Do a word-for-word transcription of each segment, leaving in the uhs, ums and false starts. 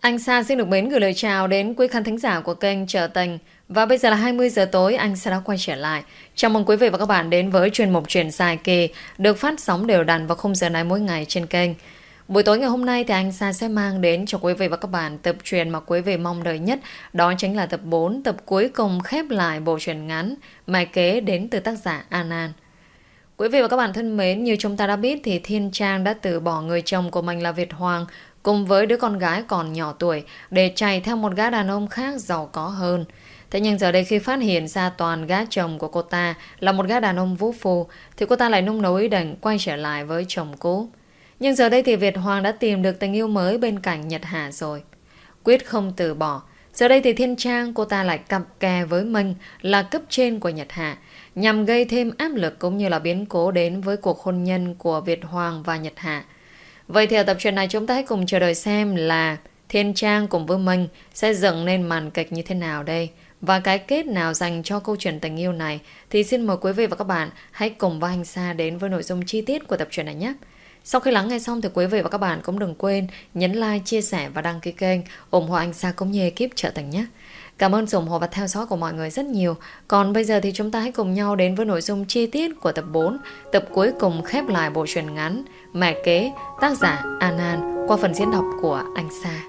Anh Sa xin được mến gửi lời chào đến quý khán thính giả của kênh Trở Tình. Và bây giờ là hai mươi giờ tối, anh Sa đã quay trở lại. Chào mừng quý vị và các bạn đến với chuyên mục Chuyện dài kỳ được phát sóng đều đặn vào khung giờ này mỗi ngày trên kênh. Buổi tối ngày hôm nay thì anh Sa sẽ mang đến cho quý vị và các bạn tập truyện mà quý vị mong đợi nhất. Đó chính là tập bốn, tập cuối cùng khép lại bộ truyện ngắn Mẹ Kế đến từ tác giả An An. Quý vị và các bạn thân mến, như chúng ta đã biết thì Thiên Trang đã từ bỏ người chồng của mình là Việt Hoàng cùng với đứa con gái còn nhỏ tuổi để chạy theo một gã đàn ông khác giàu có hơn. Thế nhưng giờ đây khi phát hiện ra toàn gã chồng của cô ta là một gã đàn ông vũ phu thì cô ta lại nung nấu ý định quay trở lại với chồng cũ. Nhưng giờ đây thì Việt Hoàng đã tìm được tình yêu mới bên cạnh Nhật Hà rồi. Quyết không từ bỏ. Giờ đây thì Thiên Trang cô ta lại cặp kè với Minh là cấp trên của Nhật Hà nhằm gây thêm áp lực cũng như là biến cố đến với cuộc hôn nhân của Việt Hoàng và Nhật Hà. Vậy thì ở tập truyện này chúng ta hãy cùng chờ đợi xem là Thiên Trang cùng với Minh sẽ dựng nên màn kịch như thế nào đây. Và cái kết nào dành cho câu chuyện tình yêu này thì xin mời quý vị và các bạn hãy cùng với anh Sa đến với nội dung chi tiết của tập truyện này nhé. Sau khi lắng nghe xong thì quý vị và các bạn cũng đừng quên nhấn like, chia sẻ và đăng ký kênh ủng hộ anh Sa cũng như ekip Trở Tình nhé. Cảm ơn sự ủng hộ và theo dõi của mọi người rất nhiều. Còn bây giờ thì chúng ta hãy cùng nhau đến với nội dung chi tiết của tập bốn, tập cuối cùng khép lại bộ truyện ngắn Mẹ Kế, tác giả An An qua phần diễn đọc của anh Sa.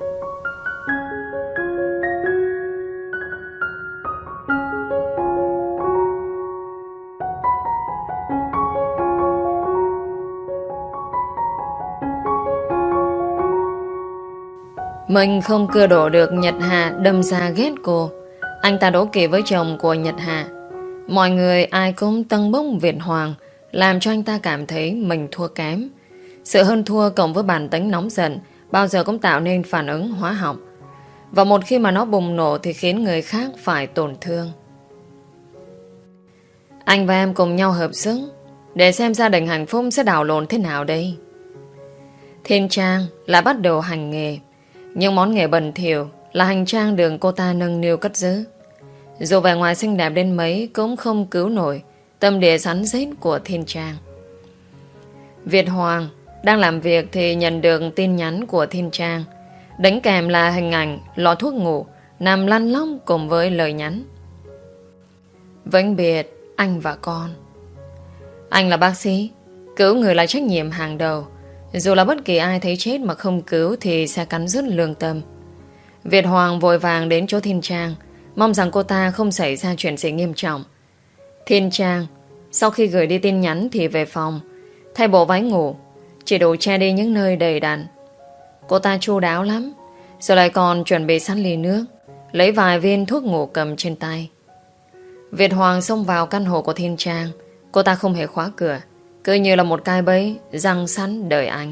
Mình không cưa đổ được Nhật Hà đâm ra ghét cô. Anh ta đố kỵ với chồng của Nhật Hà. Mọi người ai cũng tâng bốc Việt Hoàng, làm cho anh ta cảm thấy mình thua kém. Sự hơn thua cộng với bản tính nóng giận bao giờ cũng tạo nên phản ứng hóa học. Và một khi mà nó bùng nổ thì khiến người khác phải tổn thương. Anh và em cùng nhau hợp sức để xem gia đình hạnh phúc sẽ đảo lộn thế nào đây. Thiên Trang lại bắt đầu hành nghề. Nhưng món nghề bẩn thỉu là hành trang đường cô ta nâng niu cất giữ. Dù vẻ ngoài xinh đẹp đến mấy cũng không cứu nổi tâm địa rắn rết của Thiên Trang. Việt Hoàng đang làm việc thì nhận được tin nhắn của Thiên Trang. Đánh kèm là hình ảnh lọ thuốc ngủ nằm lăn lóc cùng với lời nhắn: vĩnh biệt anh và con. Anh là bác sĩ, cứu người là trách nhiệm hàng đầu. Dù là bất kỳ ai thấy chết mà không cứu thì sẽ cắn rứt lương tâm. Việt Hoàng vội vàng đến chỗ Thiên Trang, mong rằng cô ta không xảy ra chuyện gì nghiêm trọng. Thiên Trang sau khi gửi đi tin nhắn thì về phòng, thay bộ váy ngủ, chỉ đủ che đi những nơi đầy đặn. Cô ta chu đáo lắm, rồi lại còn chuẩn bị sẵn ly nước, lấy vài viên thuốc ngủ cầm trên tay. Việt Hoàng xông vào căn hộ của Thiên Trang. Cô ta không hề khóa cửa, cứ như là một cái bẫy răng sẵn đợi anh.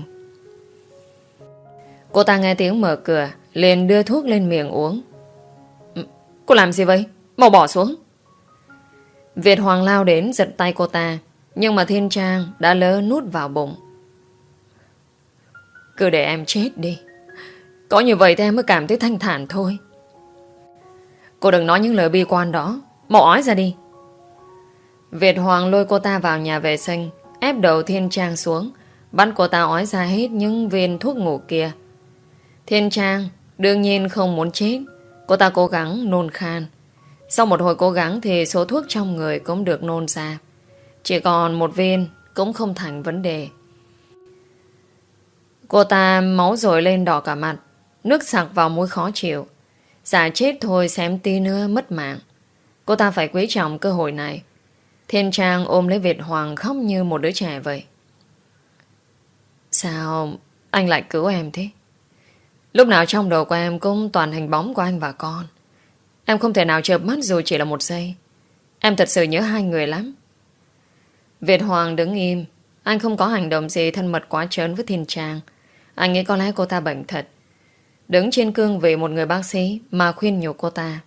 Cô ta nghe tiếng mở cửa, liền đưa thuốc lên miệng uống. Cô làm gì vậy? Mau bỏ xuống. Việt Hoàng lao đến giật tay cô ta, nhưng mà Thiên Trang đã lỡ nuốt vào bụng. Cứ để em chết đi, có như vậy thì em mới cảm thấy thanh thản thôi. Cô đừng nói những lời bi quan đó, mau ói ra đi. Việt Hoàng lôi cô ta vào nhà vệ sinh, ép đầu Thiên Trang xuống, bắt cô ta ói ra hết những viên thuốc ngủ kia. Thiên Trang đương nhiên không muốn chết. Cô ta cố gắng nôn khan. Sau một hồi cố gắng thì số thuốc trong người cũng được nôn ra. Chỉ còn một viên cũng không thành vấn đề. Cô ta máu dội lên đỏ cả mặt, nước sặc vào mũi khó chịu. Giả chết thôi xém tí nữa mất mạng. Cô ta phải quý trọng cơ hội này. Thiên Trang ôm lấy Việt Hoàng khóc như một đứa trẻ vậy. Sao anh lại cứu em thế? Lúc nào trong đầu của em cũng toàn hình bóng của anh và con. Em không thể nào chợp mắt dù chỉ là một giây. Em thật sự nhớ hai người lắm. Việt Hoàng đứng im. Anh không có hành động gì thân mật quá trớn với Thiên Trang. Anh nghĩ có lẽ cô ta bệnh thật. Đứng trên cương vị một người bác sĩ mà khuyên nhủ cô ta.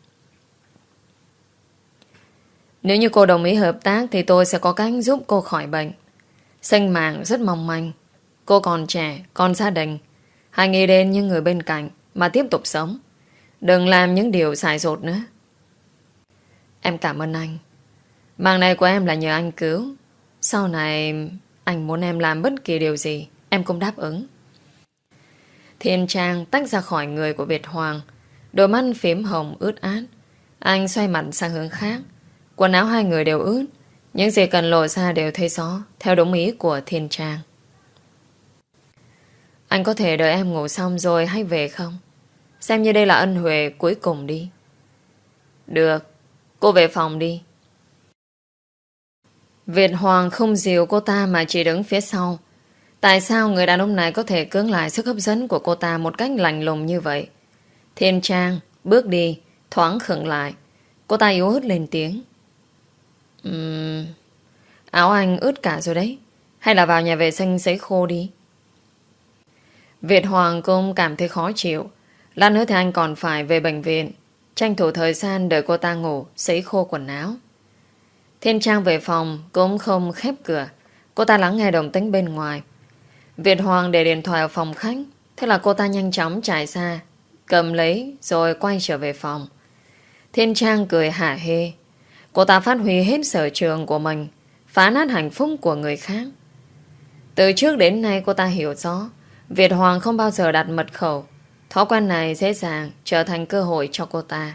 Nếu như cô đồng ý hợp tác thì tôi sẽ có cách giúp cô khỏi bệnh. Sinh mạng rất mong manh. Cô còn trẻ, còn gia đình. Hãy nghĩ đến những người bên cạnh mà tiếp tục sống. Đừng làm những điều xài dột nữa. Em cảm ơn anh. Mạng này của em là nhờ anh cứu. Sau này anh muốn em làm bất kỳ điều gì em cũng đáp ứng. Thiên Trang tách ra khỏi người của Việt Hoàng. Đôi mắt phím hồng ướt át. Anh xoay mặt sang hướng khác. Quần áo hai người đều ướt. Những gì cần lộ ra đều thấy rõ, theo đúng ý của Thiên Trang. Anh có thể đợi em ngủ xong rồi hay về không? Xem như đây là ân huệ cuối cùng đi. Được, cô về phòng đi. Việt Hoàng không dìu cô ta mà chỉ đứng phía sau. Tại sao người đàn ông này có thể cưỡng lại sức hấp dẫn của cô ta một cách lạnh lùng như vậy? Thiên Trang bước đi, thoáng khựng lại. Cô ta yếu ớt lên tiếng. Uhm, áo anh ướt cả rồi đấy. Hay là vào nhà vệ sinh sấy khô đi. Việt Hoàng cũng cảm thấy khó chịu. Lát nữa thì anh còn phải về bệnh viện, tranh thủ thời gian đợi cô ta ngủ, sấy khô quần áo. Thiên Trang về phòng cũng không khép cửa. Cô ta lắng nghe động tĩnh bên ngoài. Việt Hoàng để điện thoại ở phòng khách. Thế là cô ta nhanh chóng chạy ra, cầm lấy rồi quay trở về phòng. Thiên Trang cười hả hê. Cô ta phát huy hết sở trường của mình, phá nát hạnh phúc của người khác. Từ trước đến nay cô ta hiểu rõ Việt Hoàng không bao giờ đặt mật khẩu. Thói quen này dễ dàng trở thành cơ hội cho cô ta.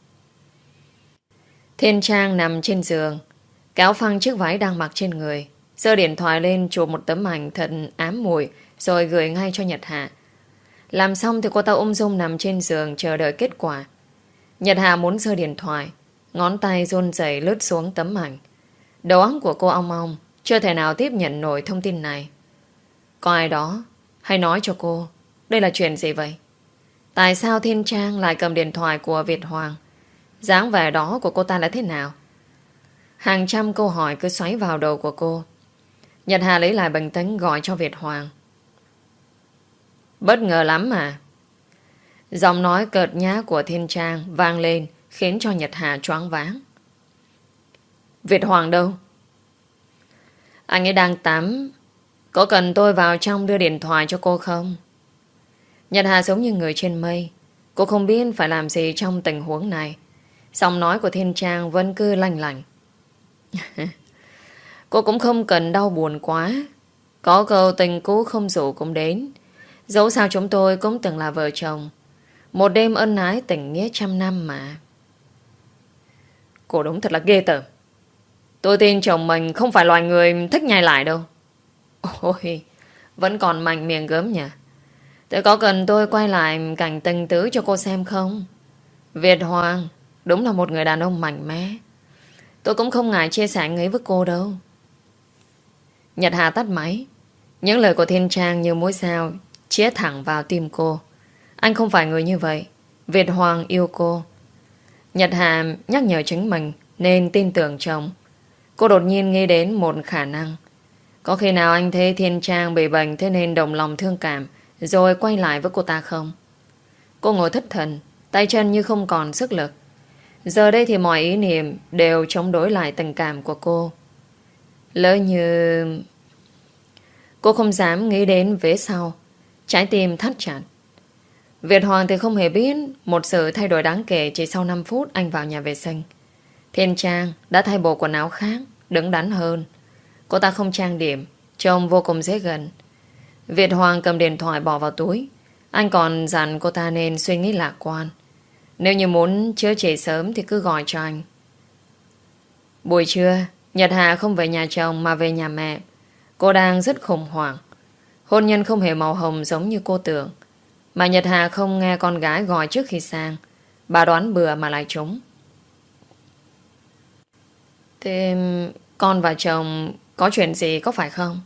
Thiên Trang nằm trên giường, kéo phăng chiếc váy đang mặc trên người, giơ điện thoại lên chụp một tấm ảnh thật ám mùi, rồi gửi ngay cho Nhật Hạ. Làm xong thì cô ta ung dung nằm trên giường chờ đợi kết quả. Nhật Hạ muốn giơ điện thoại, ngón tay run rẩy lướt xuống tấm ảnh. Đầu óc của cô ong ong, chưa thể nào tiếp nhận nổi thông tin này. Có ai đó hãy nói cho cô, đây là chuyện gì vậy? Tại sao Thiên Trang lại cầm điện thoại của Việt Hoàng? Dáng vẻ đó của cô ta là thế nào? Hàng trăm câu hỏi cứ xoáy vào đầu của cô. Nhật Hà lấy lại bình tĩnh gọi cho Việt Hoàng. Bất ngờ lắm mà. Giọng nói cợt nhá của Thiên Trang vang lên, khiến cho Nhật Hà choáng váng. Việt Hoàng đâu? Anh ấy đang tắm. Có cần tôi vào trong đưa điện thoại cho cô không? Nhật Hà giống như người trên mây. Cô không biết phải làm gì trong tình huống này. Giọng nói của Thiên Trang vẫn cứ lanh lành. Cô cũng không cần đau buồn quá. Có câu tình cũ không rủ cũng đến. Dẫu sao chúng tôi cũng từng là vợ chồng. Một đêm ân ái tình nghĩa trăm năm mà. Cô đúng thật là ghê tởm. Tôi tin chồng mình không phải loài người thích nhai lại đâu. Ôi, vẫn còn mạnh miệng gớm nhỉ. Thế có cần tôi quay lại cảnh tình tứ cho cô xem không? Việt Hoàng đúng là một người đàn ông mạnh mẽ. Tôi cũng không ngại chia sẻ ấy với cô đâu. Nhật Hà tắt máy. Những lời của Thiên Trang như mũi dao chĩa thẳng vào tim cô. Anh không phải người như vậy. Việt Hoàng yêu cô. Nhật Hà nhắc nhở chính mình nên tin tưởng chồng. Cô đột nhiên nghĩ đến một khả năng. Có khi nào anh thấy Thiên Trang bị bệnh thế nên đồng lòng thương cảm rồi quay lại với cô ta không? Cô ngồi thất thần, tay chân như không còn sức lực. Giờ đây thì mọi ý niệm đều chống đối lại tình cảm của cô. Lỡ như... Cô không dám nghĩ đến vế sau. Trái tim thắt chặt. Việt Hoàng thì không hề biết một sự thay đổi đáng kể chỉ sau năm phút anh vào nhà vệ sinh. Thiên Trang đã thay bộ quần áo khác, đứng đắn hơn. Cô ta không trang điểm, trông vô cùng dễ gần. Việt Hoàng cầm điện thoại bỏ vào túi. Anh còn dặn cô ta nên suy nghĩ lạc quan. Nếu như muốn chữa trị sớm thì cứ gọi cho anh. Buổi trưa, Nhật Hà không về nhà chồng mà về nhà mẹ. Cô đang rất khủng hoảng. Hôn nhân không hề màu hồng giống như cô tưởng. Mà Nhật Hà không nghe con gái gọi trước khi sang. Bà đoán bừa mà lại trúng. Thế con và chồng có chuyện gì có phải không?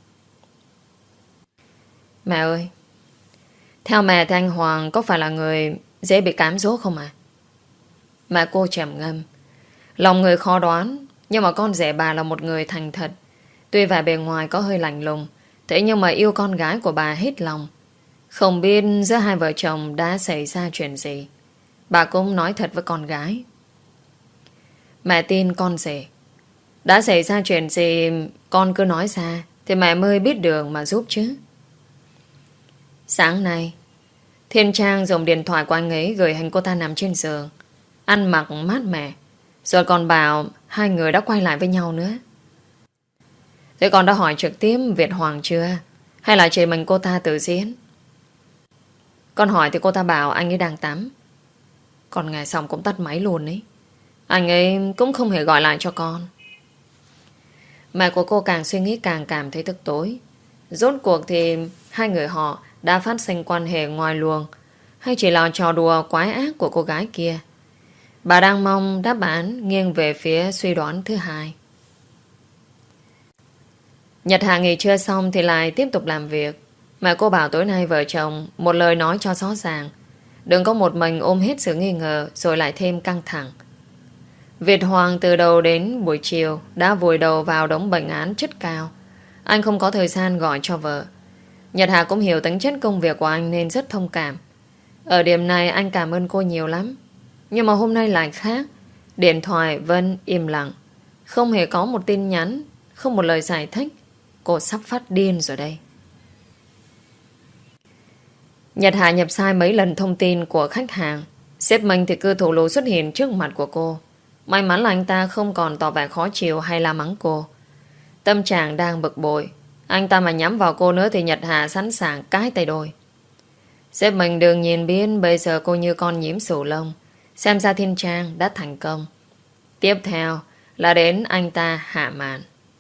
Mẹ ơi, theo mẹ thì anh Hoàng có phải là người dễ bị cám dỗ không à? Mẹ cô trầm ngâm. Lòng người khó đoán. Nhưng mà con rể bà là một người thành thật. Tuy vẻ bề ngoài có hơi lạnh lùng, thế nhưng mà yêu con gái của bà hết lòng. Không biết giữa hai vợ chồng đã xảy ra chuyện gì. Bà cũng nói thật với con gái. Mẹ tin con rể. Đã xảy ra chuyện gì con cứ nói ra thì mẹ mới biết đường mà giúp chứ. Sáng nay Thiên Trang dùng điện thoại của anh ấy gửi hình cô ta nằm trên giường, ăn mặc mát mẻ, rồi còn bảo hai người đã quay lại với nhau nữa. Thế con đã hỏi trực tiếp Việt Hoàng chưa? Hay là chỉ mình cô ta tự diễn? Con hỏi thì cô ta bảo anh ấy đang tắm. Con nghe xong cũng tắt máy luôn ấy. Anh ấy cũng không hề gọi lại cho con. Mẹ của cô càng suy nghĩ càng cảm thấy tức tối. Rốt cuộc thì hai người họ đã phát sinh quan hệ ngoài luồng, hay chỉ là trò đùa quái ác của cô gái kia? Bà đang mong đáp án nghiêng về phía suy đoán thứ hai. Nhật Hà nghỉ trưa xong thì lại tiếp tục làm việc. Mẹ cô bảo tối nay vợ chồng một lời nói cho rõ ràng, đừng có một mình ôm hết sự nghi ngờ rồi lại thêm căng thẳng. Việt Hoàng từ đầu đến buổi chiều đã vùi đầu vào đống bệnh án chất cao. Anh không có thời gian gọi cho vợ. Nhật Hà cũng hiểu tính chất công việc của anh nên rất thông cảm. Ở điểm này anh cảm ơn cô nhiều lắm. Nhưng mà hôm nay lại khác. Điện thoại Vân im lặng, không hề có một tin nhắn, không một lời giải thích. Cô sắp phát điên rồi đây. Nhật Hà nhập sai mấy lần thông tin của khách hàng. Sếp mình thì cứ thổ lộ xuất hiện trước mặt của cô. May mắn là anh ta không còn tỏ vẻ khó chịu hay la mắng cô. Tâm trạng đang bực bội, anh ta mà nhắm vào cô nữa thì Nhật Hà sẵn sàng cái tay đôi. Sếp mình đừng nhìn biết bây giờ cô như con nhím sù lông. Xem ra Thiên Trang đã thành công. Tiếp theo là đến anh ta hạ màn.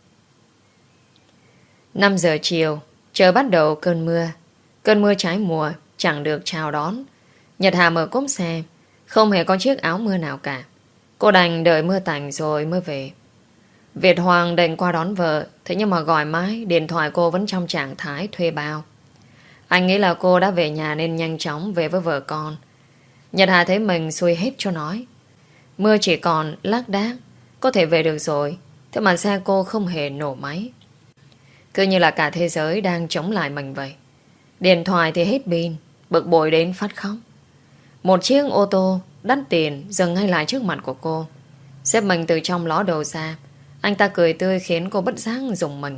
Năm giờ chiều, trời bắt đầu cơn mưa. Cơn mưa trái mùa chẳng được chào đón. Nhật Hà mở cốp xe, không hề có chiếc áo mưa nào cả. Cô đành đợi mưa tạnh rồi mới về. Việt Hoàng định qua đón vợ, thế nhưng mà gọi mãi, điện thoại cô vẫn trong trạng thái thuê bao. Anh nghĩ là cô đã về nhà nên nhanh chóng về với vợ con. Nhật Hà thấy mình xuôi hết cho nói. Mưa chỉ còn lác đác, có thể về được rồi. Thế mà xe cô không hề nổ máy. Cứ như là cả thế giới đang chống lại mình vậy. Điện thoại thì hết pin, bực bội đến phát khóc. Một chiếc ô tô đắt tiền dừng ngay lại trước mặt của cô. Sếp mình từ trong ló đầu ra. Anh ta cười tươi khiến cô bất giác rùng mình.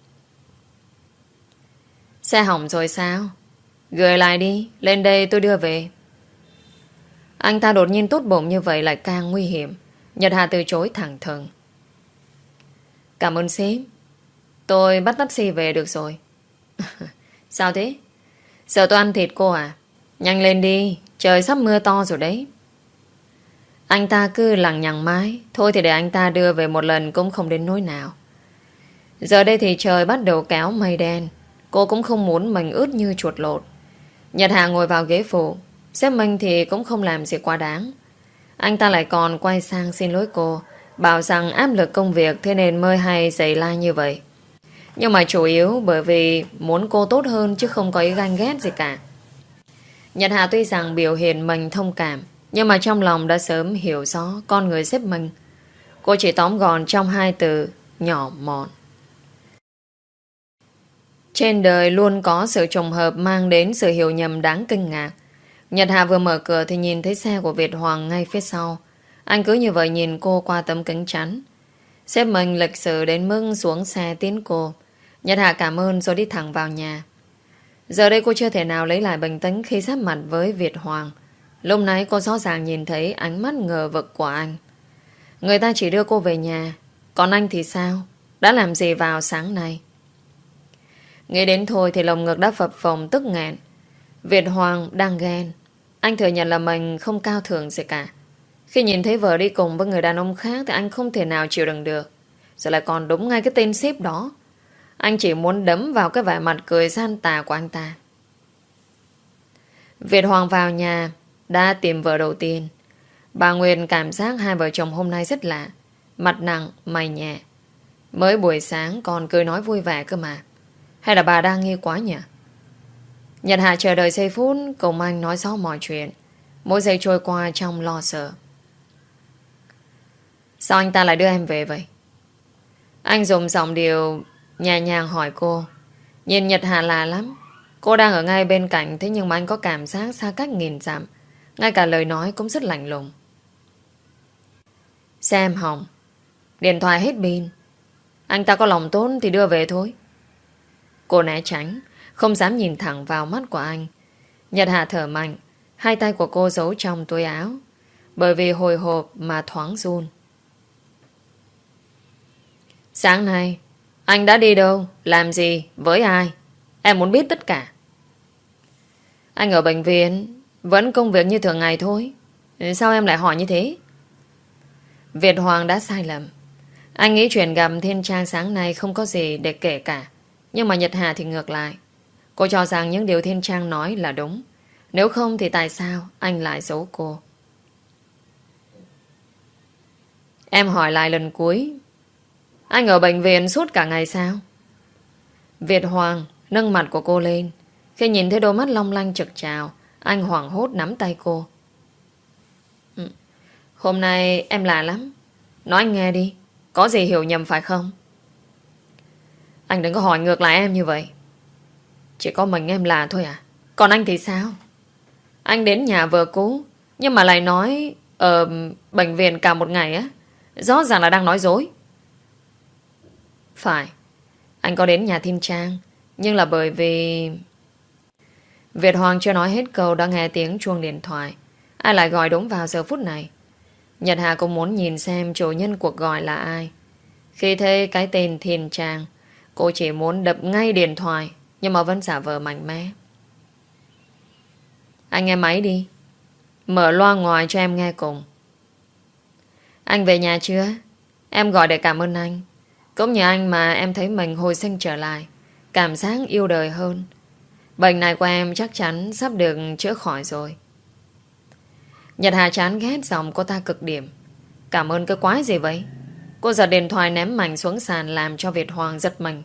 Xe hỏng rồi sao? Gửi lại đi, lên đây tôi đưa về. Anh ta đột nhiên tốt bụng như vậy lại càng nguy hiểm. Nhật Hà từ chối thẳng thừng. Cảm ơn sếp, tôi bắt taxi về được rồi. Sao thế? Sợ tôi ăn thịt cô à? Nhanh lên đi, trời sắp mưa to rồi đấy. Anh ta cứ lằng nhằng mãi. Thôi thì để anh ta đưa về một lần cũng không đến nỗi nào. Giờ đây thì trời bắt đầu kéo mây đen. Cô cũng không muốn mình ướt như chuột lột. Nhật Hà ngồi vào ghế phụ. Sếp mình thì cũng không làm gì quá đáng. Anh ta lại còn quay sang xin lỗi cô, bảo rằng áp lực công việc thế nên mới hay giày la như vậy. Nhưng mà chủ yếu bởi vì muốn cô tốt hơn chứ không có ý ganh ghét gì cả. Nhật Hà tuy rằng biểu hiện mình thông cảm, nhưng mà trong lòng đã sớm hiểu rõ con người sếp mình. Cô chỉ tóm gọn trong hai từ nhỏ mọn. Trên đời luôn có sự trùng hợp mang đến sự hiểu nhầm đáng kinh ngạc. Nhật Hà vừa mở cửa thì nhìn thấy xe của Việt Hoàng ngay phía sau. Anh cứ như vậy nhìn cô qua tấm kính chắn. Sếp mình lịch sự đến mức xuống xe tiến cô. Nhật Hà cảm ơn rồi đi thẳng vào nhà. Giờ đây cô chưa thể nào lấy lại bình tĩnh khi giáp mặt với Việt Hoàng. Lúc nãy cô rõ ràng nhìn thấy ánh mắt ngờ vực của anh. Người ta chỉ đưa cô về nhà, còn anh thì sao? Đã làm gì vào sáng nay? Nghĩ đến thôi thì lồng ngực đã phập phồng tức nghẹn. Việt Hoàng đang ghen. Anh thừa nhận là mình không cao thượng gì cả. Khi nhìn thấy vợ đi cùng với người đàn ông khác thì anh không thể nào chịu đựng được. Rồi lại còn đúng ngay cái tên sếp đó. Anh chỉ muốn đấm vào cái vẻ mặt cười gian tà của anh ta. Việt Hoàng vào nhà đã tìm vợ đầu tiên. Bà Nguyên cảm giác hai vợ chồng hôm nay rất lạ. Mặt nặng, mày nhẹ. Mới buổi sáng còn cười nói vui vẻ cơ mà. Hay là bà đang nghi quá nhỉ? Nhật Hà chờ đợi giây phút cùng anh nói rõ mọi chuyện. Mỗi giây trôi qua trong lo sợ. Sao anh ta lại đưa em về vậy? Anh dùng giọng điệu nhẹ nhàng hỏi cô. Nhìn Nhật Hà lạ lắm. Cô đang ở ngay bên cạnh, thế nhưng mà anh có cảm giác xa cách nghìn dặm. Ngay cả lời nói cũng rất lạnh lùng. Xe em hỏng, điện thoại hết pin. Anh ta có lòng tốt thì đưa về thôi. Cô né tránh, không dám nhìn thẳng vào mắt của anh. Nhật Hà thở mạnh. Hai tay của cô giấu trong túi áo, bởi vì hồi hộp mà thoáng run. Sáng nay anh đã đi đâu, làm gì, với ai? Em muốn biết tất cả. Anh ở bệnh viện, vẫn công việc như thường ngày thôi. Sao em lại hỏi như thế? Việt Hoàng đã sai lầm. Anh nghĩ chuyện gặp Thiên Trang sáng nay không có gì để kể cả. Nhưng mà Nhật Hà thì ngược lại. Cô cho rằng những điều Thiên Trang nói là đúng. Nếu không thì tại sao anh lại giấu cô? Em hỏi lại lần cuối. Anh ở bệnh viện suốt cả ngày sao? Việt Hoàng nâng mặt của cô lên. Khi nhìn thấy đôi mắt long lanh trực trào, anh hoảng hốt nắm tay cô. Ừ. Hôm nay em lạ lắm. Nói anh nghe đi. Có gì hiểu nhầm phải không? Anh đừng có hỏi ngược lại em như vậy. Chỉ có mình em lạ thôi à? Còn anh thì sao? Anh đến nhà vợ cũ, nhưng mà lại nói ở bệnh viện cả một ngày á. Rõ ràng là đang nói dối. Phải, anh có đến nhà Thiên Trang, nhưng là bởi vì... Việt Hoàng chưa nói hết câu đã nghe tiếng chuông điện thoại. Ai lại gọi đúng vào giờ phút này? Nhật Hà cũng muốn nhìn xem chủ nhân cuộc gọi là ai. Khi thấy cái tên Thiên Trang, cô chỉ muốn đập ngay điện thoại, nhưng mà vẫn giả vờ mạnh mẽ. Anh nghe máy đi. Mở loa ngoài cho em nghe cùng. Anh về nhà chưa? Em gọi để cảm ơn anh. Cũng nhờ anh mà em thấy mình hồi sinh trở lại, cảm giác yêu đời hơn. Bệnh này của em chắc chắn sắp được chữa khỏi rồi. Nhật Hà chán ghét giọng cô ta cực điểm. Cảm ơn cái quái gì vậy? Cô giật điện thoại ném mạnh xuống sàn, làm cho Việt Hoàng giật mình.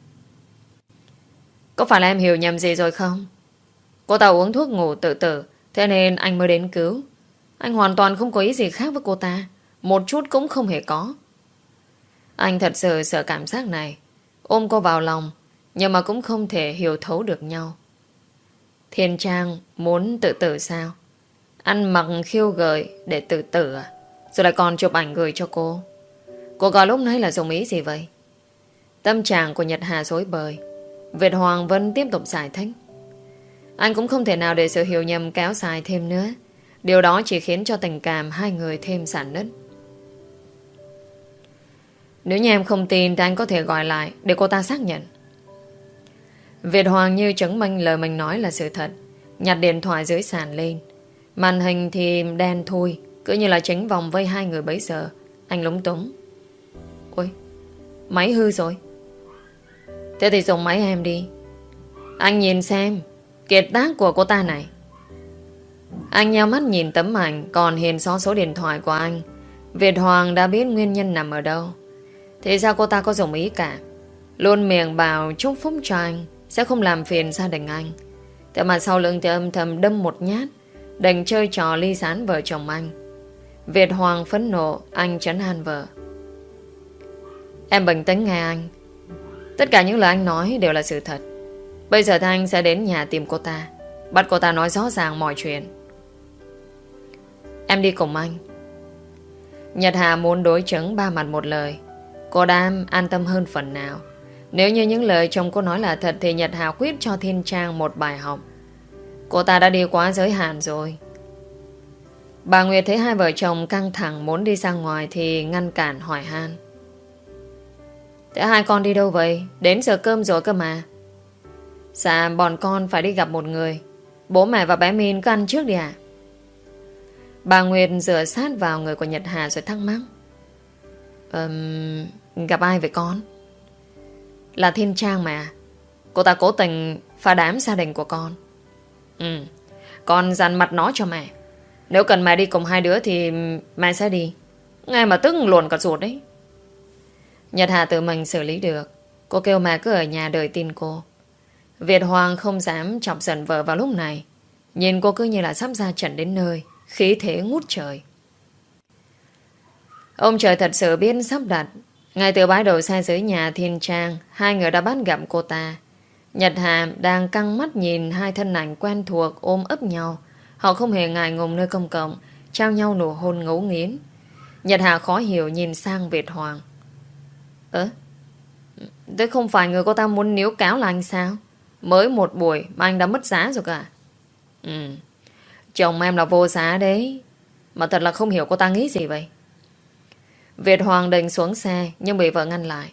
Có phải là em hiểu nhầm gì rồi không? Cô ta uống thuốc ngủ tự tử, thế nên anh mới đến cứu. Anh hoàn toàn không có ý gì khác với cô ta, một chút cũng không hề có. Anh thật sự sợ cảm giác này, ôm cô vào lòng, nhưng mà cũng không thể hiểu thấu được nhau. Thiên Trang muốn tự tử sao? Ăn mặc khiêu gợi để tự tử à? Rồi lại còn chụp ảnh gửi cho cô. Cô gọi lúc nãy là dùng ý gì vậy? Tâm trạng của Nhật Hà rối bời. Việt Hoàng vẫn tiếp tục giải thích. Anh cũng không thể nào để sự hiểu nhầm kéo dài thêm nữa. Điều đó chỉ khiến cho tình cảm hai người thêm rạn nứt. Nếu như em không tin thì anh có thể gọi lại để cô ta xác nhận. Việt Hoàng như chứng minh lời mình nói là sự thật, nhặt điện thoại dưới sàn lên. Màn hình thì đen thui, cứ như là tránh vòng vây hai người bấy giờ. Anh lúng túng. Ôi, máy hư rồi. Thế thì dùng máy em đi. Anh nhìn xem kiệt tác của cô ta này. Anh nheo mắt nhìn tấm ảnh còn hiện rõ số điện thoại của anh. Việt Hoàng đã biết nguyên nhân nằm ở đâu. Thì sao cô ta có dùng ý cả? Luôn miệng bảo chúc phúc cho anh, sẽ không làm phiền gia đình anh. Thế mà sau lưng thì âm thầm đâm một nhát, đành chơi trò ly gián vợ chồng anh. Việt Hoàng phẫn nộ, anh trấn an vợ. Em bình tĩnh nghe anh. Tất cả những lời anh nói đều là sự thật. Bây giờ thì anh sẽ đến nhà tìm cô ta, bắt cô ta nói rõ ràng mọi chuyện. Em đi cùng anh. Nhật Hà muốn đối chứng ba mặt một lời. Cô Đam an tâm hơn phần nào. Nếu như những lời chồng cô nói là thật thì Nhật Hà quyết cho Thiên Trang một bài học. Cô ta đã đi quá giới hạn rồi. Bà Nguyệt thấy hai vợ chồng căng thẳng muốn đi ra ngoài thì ngăn cản hỏi han. Thế hai con đi đâu vậy? Đến giờ cơm rồi cơ mà. Dạ bọn con phải đi gặp một người. Bố mẹ và bé Min cứ ăn trước đi à? Bà Nguyệt dựa sát vào người của Nhật Hà rồi thắc mắc. Ừm, gặp ai vậy con? Là Thiên Trang mà. Cô ta cố tình phá đám gia đình của con. Ừ, con dằn mặt nó cho mẹ. Nếu cần mẹ đi cùng hai đứa thì mẹ sẽ đi. Nghe mà tức luồn cả ruột đấy. Nhật Hà tự mình xử lý được. Cô kêu mẹ cứ ở nhà đợi tin cô. Việt Hoàng không dám chọc giận vợ vào lúc này. Nhìn cô cứ như là sắp ra trận đến nơi, khí thế ngút trời. Ông trời thật sự biết sắp đặt. Ngay từ bãi đậu xe dưới nhà Thiên Trang, hai người đã bắt gặp cô ta. Nhật Hà đang căng mắt nhìn hai thân ảnh quen thuộc ôm ấp nhau. Họ không hề ngại ngùng nơi công cộng, trao nhau nụ hôn ngấu nghiến. Nhật Hà khó hiểu nhìn sang Việt Hoàng. Ơ? Thế không phải người cô ta muốn níu cáo là anh sao? Mới một buổi mà anh đã mất giá rồi cả. Ừ, chồng em là vô giá đấy. Mà thật là không hiểu cô ta nghĩ gì vậy. Việt Hoàng định xuống xe nhưng bị vợ ngăn lại.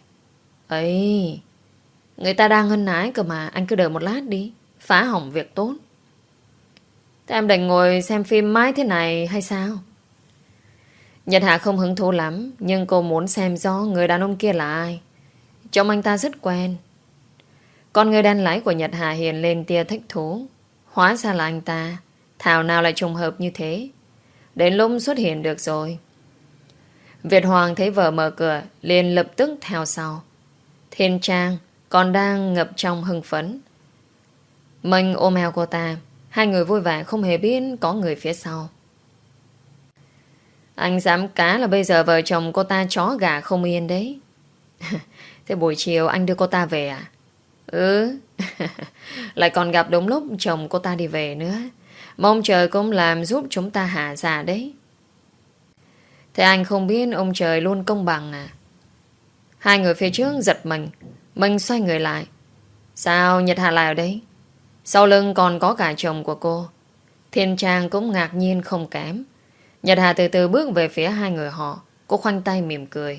Ấy, người ta đang hân ái cơ mà, anh cứ đợi một lát đi, phá hỏng việc tốt. Thế em định ngồi xem phim mãi thế này hay sao? Nhật Hạ không hứng thú lắm, nhưng cô muốn xem rõ người đàn ông kia là ai. Trông anh ta rất quen. Con người đàn lái của Nhật Hạ hiện lên tia thích thú. Hóa ra là anh ta. Thảo nào lại trùng hợp như thế. Đến lúc xuất hiện được rồi. Việt Hoàng thấy vợ mở cửa, liền lập tức theo sau. Thiên Trang còn đang ngập trong hưng phấn. Mình ôm eo cô ta. Hai người vui vẻ không hề biết có người phía sau. Anh dám cá là bây giờ vợ chồng cô ta chó gà không yên đấy. Thế buổi chiều anh đưa cô ta về à? Ừ. Lại còn gặp đúng lúc chồng cô ta đi về nữa. Mong trời cũng làm giúp chúng ta hạ dạ đấy. Thế anh không biết ông trời luôn công bằng à? Hai người phía trước giật mình. Mình xoay người lại. Sao Nhật Hà lại ở đây? Sau lưng còn có cả chồng của cô. Thiên Trang cũng ngạc nhiên không kém. Nhật Hà từ từ bước về phía hai người họ. Cô khoanh tay mỉm cười.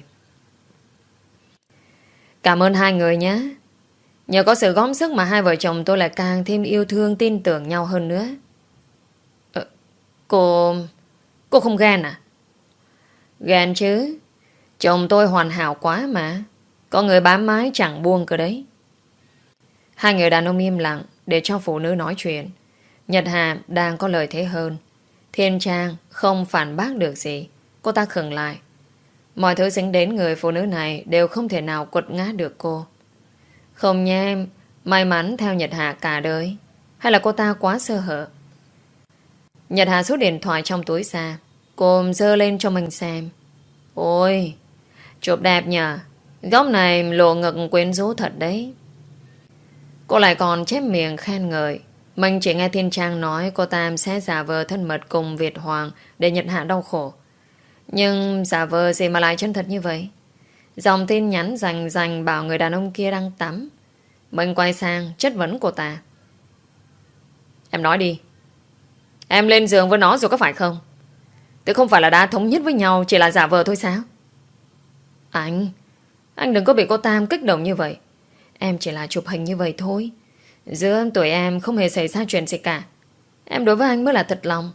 Cảm ơn hai người nhé. Nhờ có sự góp sức mà hai vợ chồng tôi lại càng thêm yêu thương, tin tưởng nhau hơn nữa. ờ, Cô... Cô không ghen à? Ghen chứ. Chồng tôi hoàn hảo quá mà. Có người bám mái chẳng buông cơ đấy. Hai người đàn ông im lặng để cho phụ nữ nói chuyện. Nhật Hà đang có lời thế hơn. Thiên Trang không phản bác được gì. Cô ta khựng lại. Mọi thứ dính đến người phụ nữ này đều không thể nào quật ngã được cô. Không nha em, may mắn theo Nhật Hà cả đời. Hay là cô ta quá sơ hở? Nhật Hà rút điện thoại trong túi ra. Cô giơ lên cho mình xem. Ôi, chụp đẹp nhờ. Góc này lộ ngực quyến rũ thật đấy. Cô lại còn chép miệng khen ngợi. Mình chỉ nghe Thiên Trang nói cô ta sẽ giả vờ thân mật cùng Việt Hoàng để Nhật Hạ đau khổ. Nhưng giả vờ gì mà lại chân thật như vậy? Dòng tin nhắn rành rành bảo người đàn ông kia đang tắm. Mình quay sang chất vấn cô ta. Em nói đi. Em lên giường với nó rồi có phải không? Tức không phải là đã thống nhất với nhau, chỉ là giả vờ thôi sao? Anh Anh đừng có bị cô Tam kích động như vậy. Em chỉ là chụp hình như vậy thôi. Giữa tuổi em không hề xảy ra chuyện gì cả. Em đối với anh mới là thật lòng.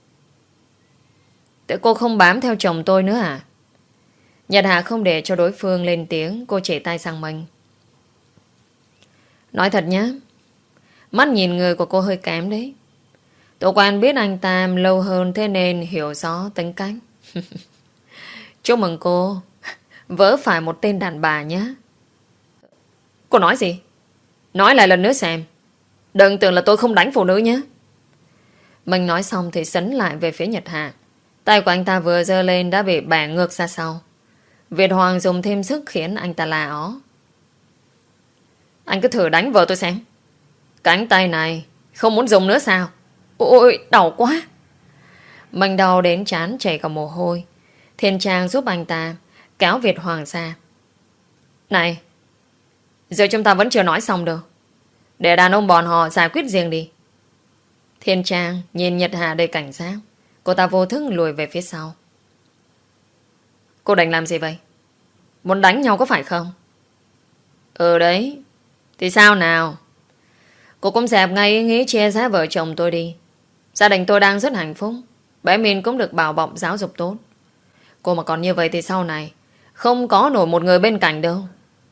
Tự cô không bám theo chồng tôi nữa à? Nhật Hạ không để cho đối phương lên tiếng. Cô chỉ tay sang mình. Nói thật nhé, mắt nhìn người của cô hơi kém đấy. Tôi quen biết anh Tam lâu hơn, thế nên hiểu rõ tính cách. Chúc mừng cô vỡ phải một tên đàn bà nhé. Cô nói gì? Nói lại lần nữa xem. Đừng tưởng là tôi không đánh phụ nữ nhé. Mình nói xong thì sấn lại về phía Nhật Hạ. Tay của anh ta vừa giơ lên đã bị bẻ ngược ra sau. Việt Hoàng dùng thêm sức khiến anh ta la ó. Anh cứ thử đánh vợ tôi xem. Cánh tay này không muốn dùng nữa sao? Ôi đau quá. Mình đau đến trán chảy cả mồ hôi. Thiên Trang giúp anh ta kéo Việt Hoàng ra. Này, giờ chúng ta vẫn chưa nói xong đâu. Để đàn ông bọn họ giải quyết riêng đi. Thiên Trang nhìn Nhật Hà đầy cảnh giác. Cô ta vô thức lùi về phía sau. Cô định làm gì vậy? Muốn đánh nhau có phải không? Ừ đấy. Thì sao nào? Cô cũng dẹp ngay ý nghĩ chia rẽ vợ chồng tôi đi. Gia đình tôi đang rất hạnh phúc. Bé Min cũng được bảo bọc giáo dục tốt. Cô mà còn như vậy thì sau này không có nổi một người bên cạnh đâu.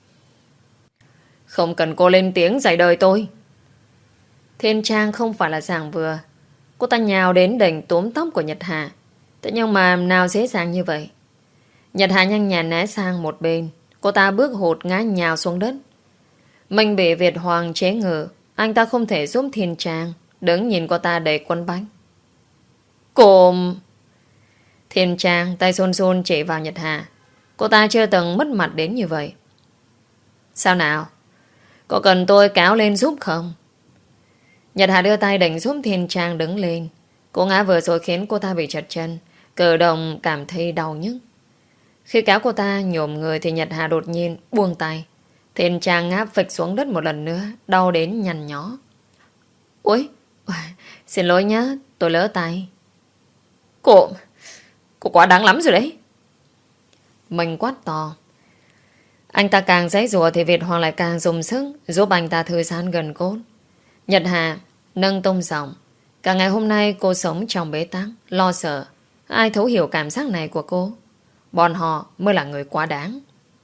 Không cần cô lên tiếng dạy đời tôi. Thiên Trang không phải là dạng vừa. Cô ta nhào đến đỉnh túm tóc của Nhật Hà. Thế nhưng mà nào dễ dàng như vậy. Nhật Hà nhanh nhàng né sang một bên. Cô ta bước hụt ngã nhào xuống đất. Mình bị Việt Hoàng chế ngự. Anh ta không thể giúp Thiên Trang. Đứng nhìn cô ta đầy quấn bách. Cô... Thiên Trang tay run run chỉ vào Nhật Hà. Cô ta chưa từng mất mặt đến như vậy. Sao nào? Có cần tôi kéo lên giúp không? Nhật Hà đưa tay định giúp Thiên Trang đứng lên. Cô ngã vừa rồi khiến cô ta bị trật chân. Cử động cảm thấy đau nhức. Khi kéo cô ta nhổm người thì Nhật Hà đột nhiên buông tay. Thiên Trang ngáp phịch xuống đất một lần nữa. Đau đến nhằn nhó. Ôi, xin lỗi nhé, tôi lỡ tay. Cô... Cô quá đáng lắm rồi đấy. Mình quát to. Anh ta càng giãy giụa thì Việt Hoàng lại càng dùng sức giúp anh ta thư giãn gần cốt. Nhật Hà nâng tông giọng. Cả ngày hôm nay cô sống trong bế tắc, lo sợ. Ai thấu hiểu cảm giác này của cô? Bọn họ mới là người quá đáng.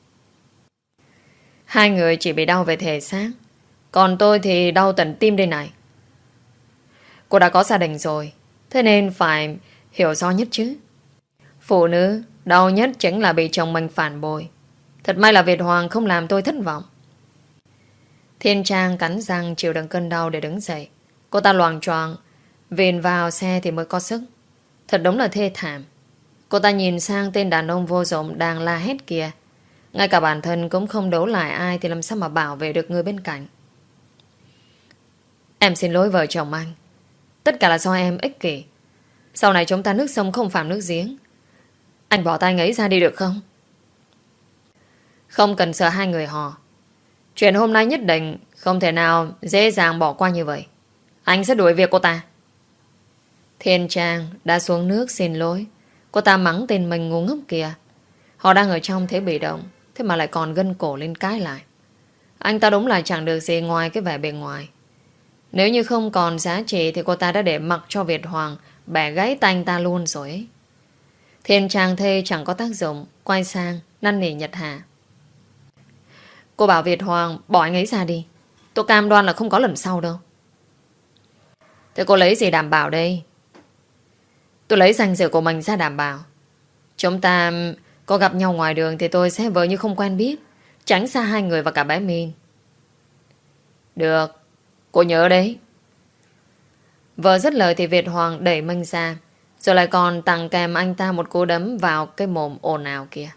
Hai người chỉ bị đau về thể xác, còn tôi thì đau tận tim đây này. Cô đã có gia đình rồi, thế nên phải hiểu rõ nhất chứ. Phụ nữ đau nhất chính là bị chồng mình phản bội. Thật may là Việt Hoàng không làm tôi thất vọng. Thiên Trang cắn răng chịu đựng cơn đau để đứng dậy. Cô ta loạng choạng vìn vào xe thì mới có sức. Thật đúng là thê thảm. Cô ta nhìn sang tên đàn ông vô dụng đang la hét kìa. Ngay cả bản thân cũng không đấu lại ai thì làm sao mà bảo vệ được người bên cạnh. Em xin lỗi vợ chồng anh. Tất cả là do em ích kỷ. Sau này chúng ta nước sông không phạm nước giếng. Anh bỏ tay ấy ra đi được không? Không cần sợ hai người họ. Chuyện hôm nay nhất định không thể nào dễ dàng bỏ qua như vậy. Anh sẽ đuổi việc cô ta. Thiên Trang đã xuống nước xin lỗi. Cô ta mắng tên mình ngu ngốc kìa. Họ đang ở trong thế bị động, thế mà lại còn gân cổ lên cái lại. Anh ta đúng là chẳng được gì ngoài cái vẻ bề ngoài. Nếu như không còn giá trị thì cô ta đã để mặc cho Việt Hoàng bẻ gãy tay anh ta luôn rồi ấy. Thiên Trang thê chẳng có tác dụng, quay sang năn nỉ Nhật Hà. Cô bảo Việt Hoàng bỏ anh ấy ra đi. Tôi cam đoan là không có lần sau đâu. Thế cô lấy gì đảm bảo đây? Tôi lấy danh dự của mình ra đảm bảo. Chúng ta có gặp nhau ngoài đường thì tôi sẽ vờ như không quen biết, tránh xa hai người và cả bé Min. Được, cô nhớ đấy. Vợ dứt lời thì Việt Hoàng đẩy Minh ra, rồi lại còn tặng kèm anh ta một cú đấm vào cái mồm ồn ào kia.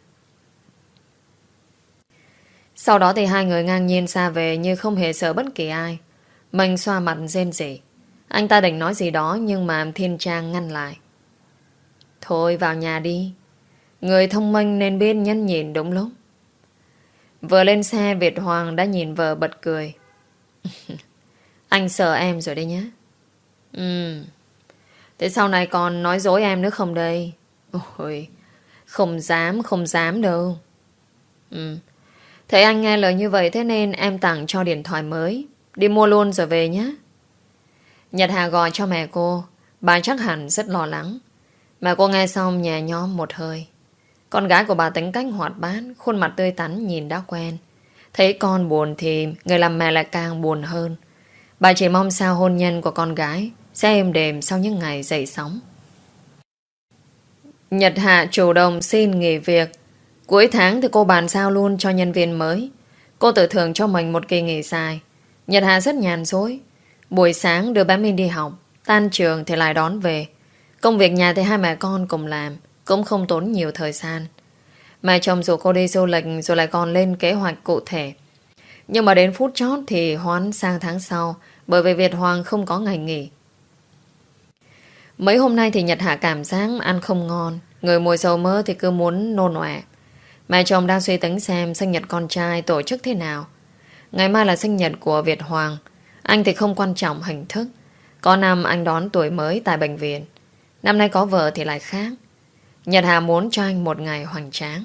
Sau đó thì hai người ngang nhiên xa về như không hề sợ bất kỳ ai. Minh xoa mặt rên rỉ. Anh ta định nói gì đó nhưng mà Thiên Trang ngăn lại. Thôi vào nhà đi. Người thông minh nên biết nhân nhìn đúng lúc. Vừa lên xe Việt Hoàng đã nhìn vợ bật cười. Anh sợ em rồi đấy nhé. Ừ. Thế sau này còn nói dối em nữa không đây? Ôi, không dám, không dám đâu. Ừ. Thấy anh nghe lời như vậy thế nên em tặng cho điện thoại mới. Đi mua luôn rồi về nhé. Nhật Hà gọi cho mẹ cô. Bà chắc hẳn rất lo lắng. Mà cô nghe xong nhẹ nhõm một hơi. Con gái của bà tính cách hoạt bát, khuôn mặt tươi tắn nhìn đã quen. Thấy con buồn thì người làm mẹ lại càng buồn hơn. Bà chỉ mong sao hôn nhân của con gái sẽ êm đềm sau những ngày dậy sóng. Nhật Hạ chủ động xin nghỉ việc. Cuối tháng thì cô bàn giao luôn cho nhân viên mới. Cô tự thưởng cho mình một kỳ nghỉ dài. Nhật Hạ rất nhàn dối. Buổi sáng đưa bé Min đi học, tan trường thì lại đón về. Công việc nhà thì hai mẹ con cùng làm, cũng không tốn nhiều thời gian. Mẹ chồng rủ cô đi du lịch rồi lại còn lên kế hoạch cụ thể. Nhưng mà đến phút chót thì hoãn sang tháng sau, bởi vì Việt Hoàng không có ngày nghỉ. Mấy hôm nay thì Nhật Hạ cảm giác ăn không ngon. Người mùi dầu mỡ thì cứ muốn nôn ọe. Mẹ chồng đang suy tính xem sinh nhật con trai tổ chức thế nào. Ngày mai là sinh nhật của Việt Hoàng. Anh thì không quan trọng hình thức. Có năm anh đón tuổi mới tại bệnh viện. Năm nay có vợ thì lại khác. Nhật Hà muốn cho anh một ngày hoành tráng.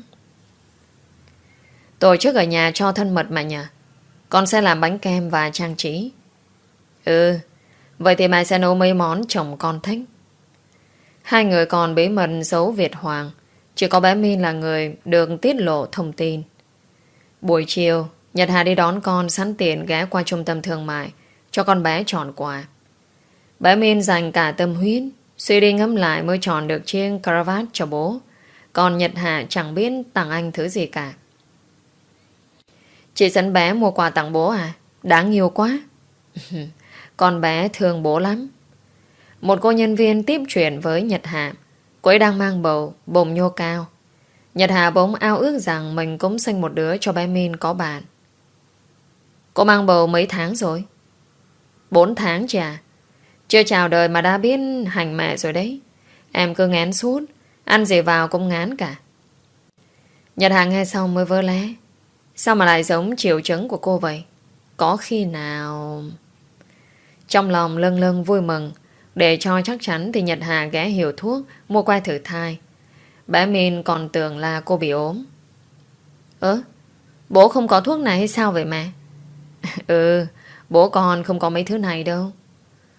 Tổ chức ở nhà cho thân mật mà nhỉ. Con sẽ làm bánh kem và trang trí. Ừ. Vậy thì mẹ sẽ nấu mấy món chồng con thích. Hai người còn bí mật giấu Việt Hoàng. Chỉ có bé Min là người được tiết lộ thông tin. Buổi chiều Nhật Hà đi đón con, sẵn tiện ghé qua trung tâm thương mại cho con bé chọn quà. Bé Min dành cả tâm huyết, suy đi ngẫm lại mới chọn được chiếc cravat cho bố. Còn Nhật Hà chẳng biết tặng anh thứ gì cả. Chị dẫn bé mua quà tặng bố à? Đáng yêu quá. Con bé thương bố lắm. Một cô nhân viên tiếp chuyện với Nhật Hà. Cô ấy đang mang bầu, bụng nhô cao. Nhật Hà bỗng ao ước rằng mình cũng sinh một đứa cho bé Min có bạn. Cô mang bầu mấy tháng rồi? Bốn tháng chị à? Chưa chào đời mà đã biết hành mẹ rồi đấy. Em cứ ngán suốt, ăn gì vào cũng ngán cả. Nhật Hà nghe xong mới vỡ lẽ. Sao mà lại giống triệu chứng của cô vậy? Có khi nào... Trong lòng lâng lâng vui mừng. Để cho chắc chắn thì Nhật Hà ghé hiệu thuốc mua que thử thai. Bé Min còn tưởng là cô bị ốm. Ơ, bố không có thuốc này hay sao vậy mẹ? Ừ, bố con không có mấy thứ này đâu.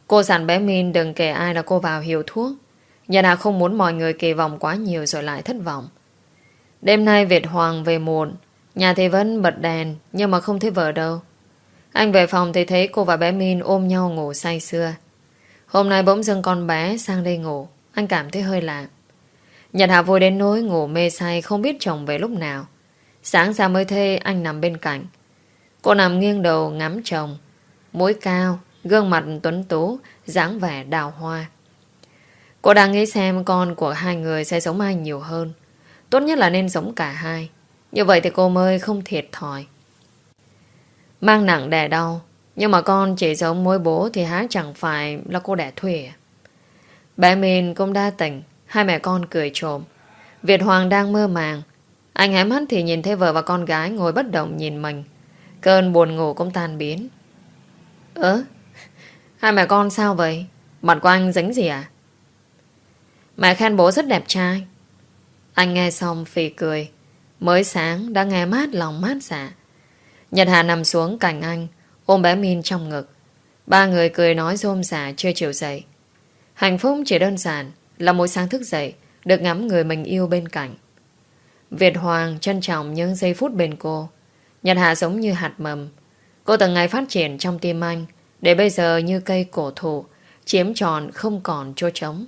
Cô dặn bé Min đừng kể ai là cô vào hiệu thuốc. Nhật Hà không muốn mọi người kỳ vọng quá nhiều rồi lại thất vọng. Đêm nay Việt Hoàng về muộn. Nhà thì vẫn bật đèn, nhưng mà không thấy vợ đâu. Anh về phòng thì thấy cô và bé Min ôm nhau ngủ say sưa. Hôm nay bỗng dưng con bé sang đây ngủ. Anh cảm thấy hơi lạ. Nhật Hà vui đến nỗi ngủ mê say, không biết chồng về lúc nào. Sáng ra mới thấy anh nằm bên cạnh. Cô nằm nghiêng đầu ngắm chồng. Mũi cao, gương mặt tuấn tú, dáng vẻ đào hoa. Cô đang nghĩ xem con của hai người sẽ giống ai nhiều hơn. Tốt nhất là nên giống cả hai. Như vậy thì cô mới không thiệt thòi. Mang nặng đẻ đau, nhưng mà con chỉ giống mỗi bố thì há chẳng phải là cô đẻ thuê à? Bé Min cũng đã tỉnh. Hai mẹ con cười trộm. Việt Hoàng đang mơ màng. Anh hé mắt thì nhìn thấy vợ và con gái ngồi bất động nhìn mình. Cơn buồn ngủ cũng tan biến. Ơ, hai mẹ con sao vậy? Mặt của anh dính gì à? Mẹ khen bố rất đẹp trai. Anh nghe xong phì cười. Mới sáng đã nghe mát lòng mát dạ. Nhật Hà nằm xuống cạnh anh, ôm bé Min trong ngực. Ba người cười nói rôm rả chưa chịu dậy. Hạnh phúc chỉ đơn giản là mỗi sáng thức dậy được ngắm người mình yêu bên cạnh. Việt Hoàng trân trọng những giây phút bên cô. Nhật Hà giống như hạt mầm. Cô từng ngày phát triển trong tim anh, để bây giờ như cây cổ thụ chiếm trọn không còn chỗ trống.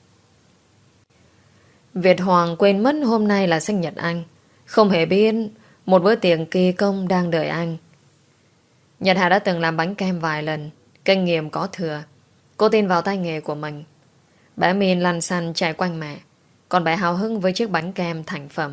Việt Hoàng quên mất hôm nay là sinh nhật anh, không hề biết một bữa tiệc kỳ công đang đợi anh. Nhật Hà đã từng làm bánh kem vài lần, kinh nghiệm có thừa. Cô tin vào tay nghề của mình. Bé Min lăn xăn chạy quanh mẹ, còn bé hào hứng với chiếc bánh kem thành phẩm.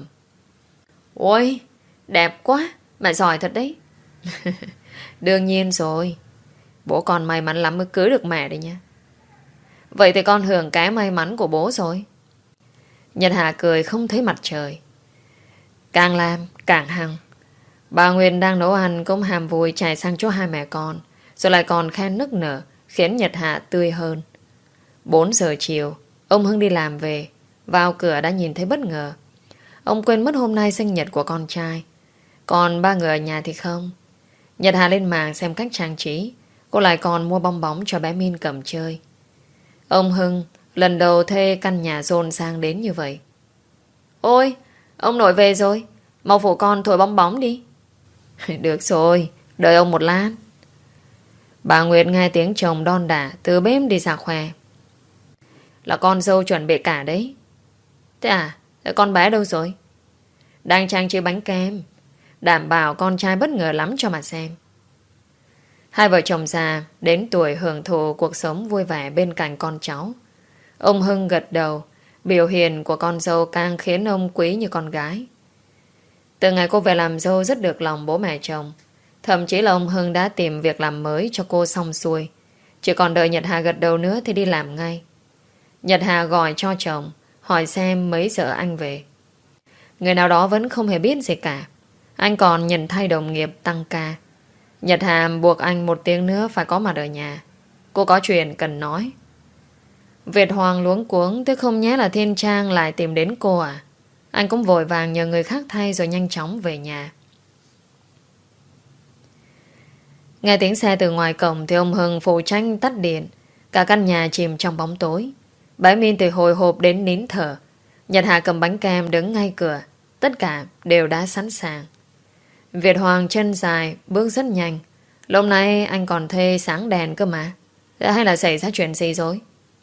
Ôi, đẹp quá, mẹ giỏi thật đấy. Đương nhiên rồi. Bố con may mắn lắm mới cưới được mẹ đấy nha. Vậy thì con hưởng cái may mắn của bố rồi. Nhật Hà cười không thấy mặt trời. Càng làm càng hăng. Bà Nguyên đang nấu ăn cũng hàm vui chạy sang chỗ hai mẹ con, rồi lại còn khen nức nở, khiến Nhật Hà tươi hơn. Bốn giờ chiều, ông Hưng đi làm về. Vào cửa đã nhìn thấy bất ngờ. Ông quên mất hôm nay sinh nhật của con trai. Còn ba người ở nhà thì không. Nhật Hà lên mạng xem cách trang trí. Cô lại còn mua bong bóng cho bé Min cầm chơi. Ông Hưng lần đầu thuê căn nhà dồn sang đến như vậy. Ôi, ông nội về rồi. Mau phụ con thổi bong bóng đi. Được rồi, đợi ông một lát. Bà Nguyệt nghe tiếng chồng đon đả từ bếp đi ra khoe. Là con dâu chuẩn bị cả đấy. Thế à, thế con bé đâu rồi? Đang trang trí bánh kem. Đảm bảo con trai bất ngờ lắm cho mà xem. Hai vợ chồng già đến tuổi hưởng thụ cuộc sống vui vẻ bên cạnh con cháu. Ông Hưng gật đầu. Biểu hiện của con dâu càng khiến ông quý như con gái. Từ ngày cô về làm dâu rất được lòng bố mẹ chồng. Thậm chí là ông Hưng đã tìm việc làm mới cho cô xong xuôi. Chỉ còn đợi Nhật Hà gật đầu nữa thì đi làm ngay. Nhật Hà gọi cho chồng, hỏi xem mấy giờ anh về. Người nào đó vẫn không hề biết gì cả. Anh còn nhận thay đồng nghiệp tăng ca. Nhật Hà buộc anh một tiếng nữa phải có mặt ở nhà. Cô có chuyện cần nói. Việt Hoàng luống cuống, thế không nhé là Thiên Trang lại tìm đến cô à? Anh cũng vội vàng nhờ người khác thay rồi nhanh chóng về nhà. Nghe tiếng xe từ ngoài cổng thì ông Hưng phụ trách tắt điện. Cả căn nhà chìm trong bóng tối. Bé Min từ hồi hộp đến nín thở. Nhật Hà cầm bánh kem đứng ngay cửa. Tất cả đều đã sẵn sàng. Việt Hoàng chân dài, bước rất nhanh. Lúc nãy anh còn thuê sáng đèn cơ mà. Hay là xảy ra chuyện gì rồi?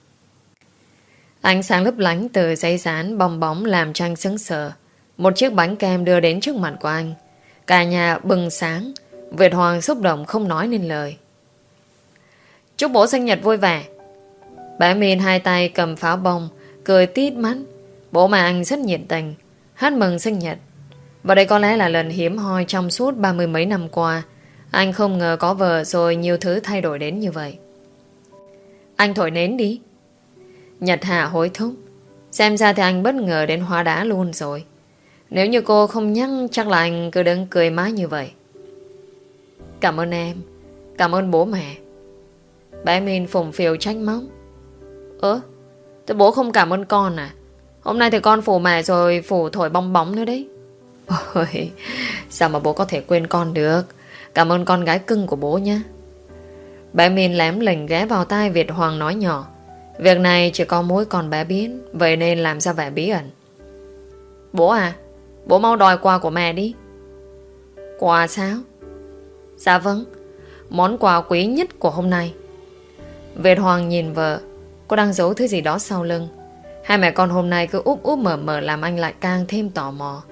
Ánh sáng lấp lánh từ giấy dán bong bóng làm cho anh sững sờ. Một chiếc bánh kem đưa đến trước mặt của anh. Cả nhà bừng sáng. Việt Hoàng xúc động không nói nên lời. Chúc bố sinh nhật vui vẻ. Bé Min hai tay cầm pháo bông, cười tít mắt. Bố mẹ anh rất nhiệt tình, hát mừng sinh nhật. Và đây có lẽ là lần hiếm hoi trong suốt ba mươi mấy năm qua. Anh không ngờ có vợ rồi nhiều thứ thay đổi đến như vậy. Anh thổi nến đi. Nhật Hà hối thúc. Xem ra thì anh bất ngờ đến hóa đá luôn rồi. Nếu như cô không nhắc, chắc là anh cứ đứng cười mãi như vậy. Cảm ơn em. Cảm ơn bố mẹ. Bé Min phùng phiều trách móc. Ơ, thế bố không cảm ơn con à? Hôm nay thì con phủ mẹ rồi phủ thổi bong bóng nữa đấy. Ôi, sao mà bố có thể quên con được. Cảm ơn con gái cưng của bố nhé. Bé Min lém lỉnh ghé vào tai Việt Hoàng nói nhỏ. Việc này chỉ có mỗi con bé biết, vậy nên làm ra vẻ bí ẩn. Bố à, bố mau đòi quà của mẹ đi. Quà sao? Dạ vâng, món quà quý nhất của hôm nay. Việt Hoàng nhìn vợ, cô đang giấu thứ gì đó sau lưng. Hai mẹ con hôm nay cứ úp úp mở mở làm anh lại càng thêm tò mò.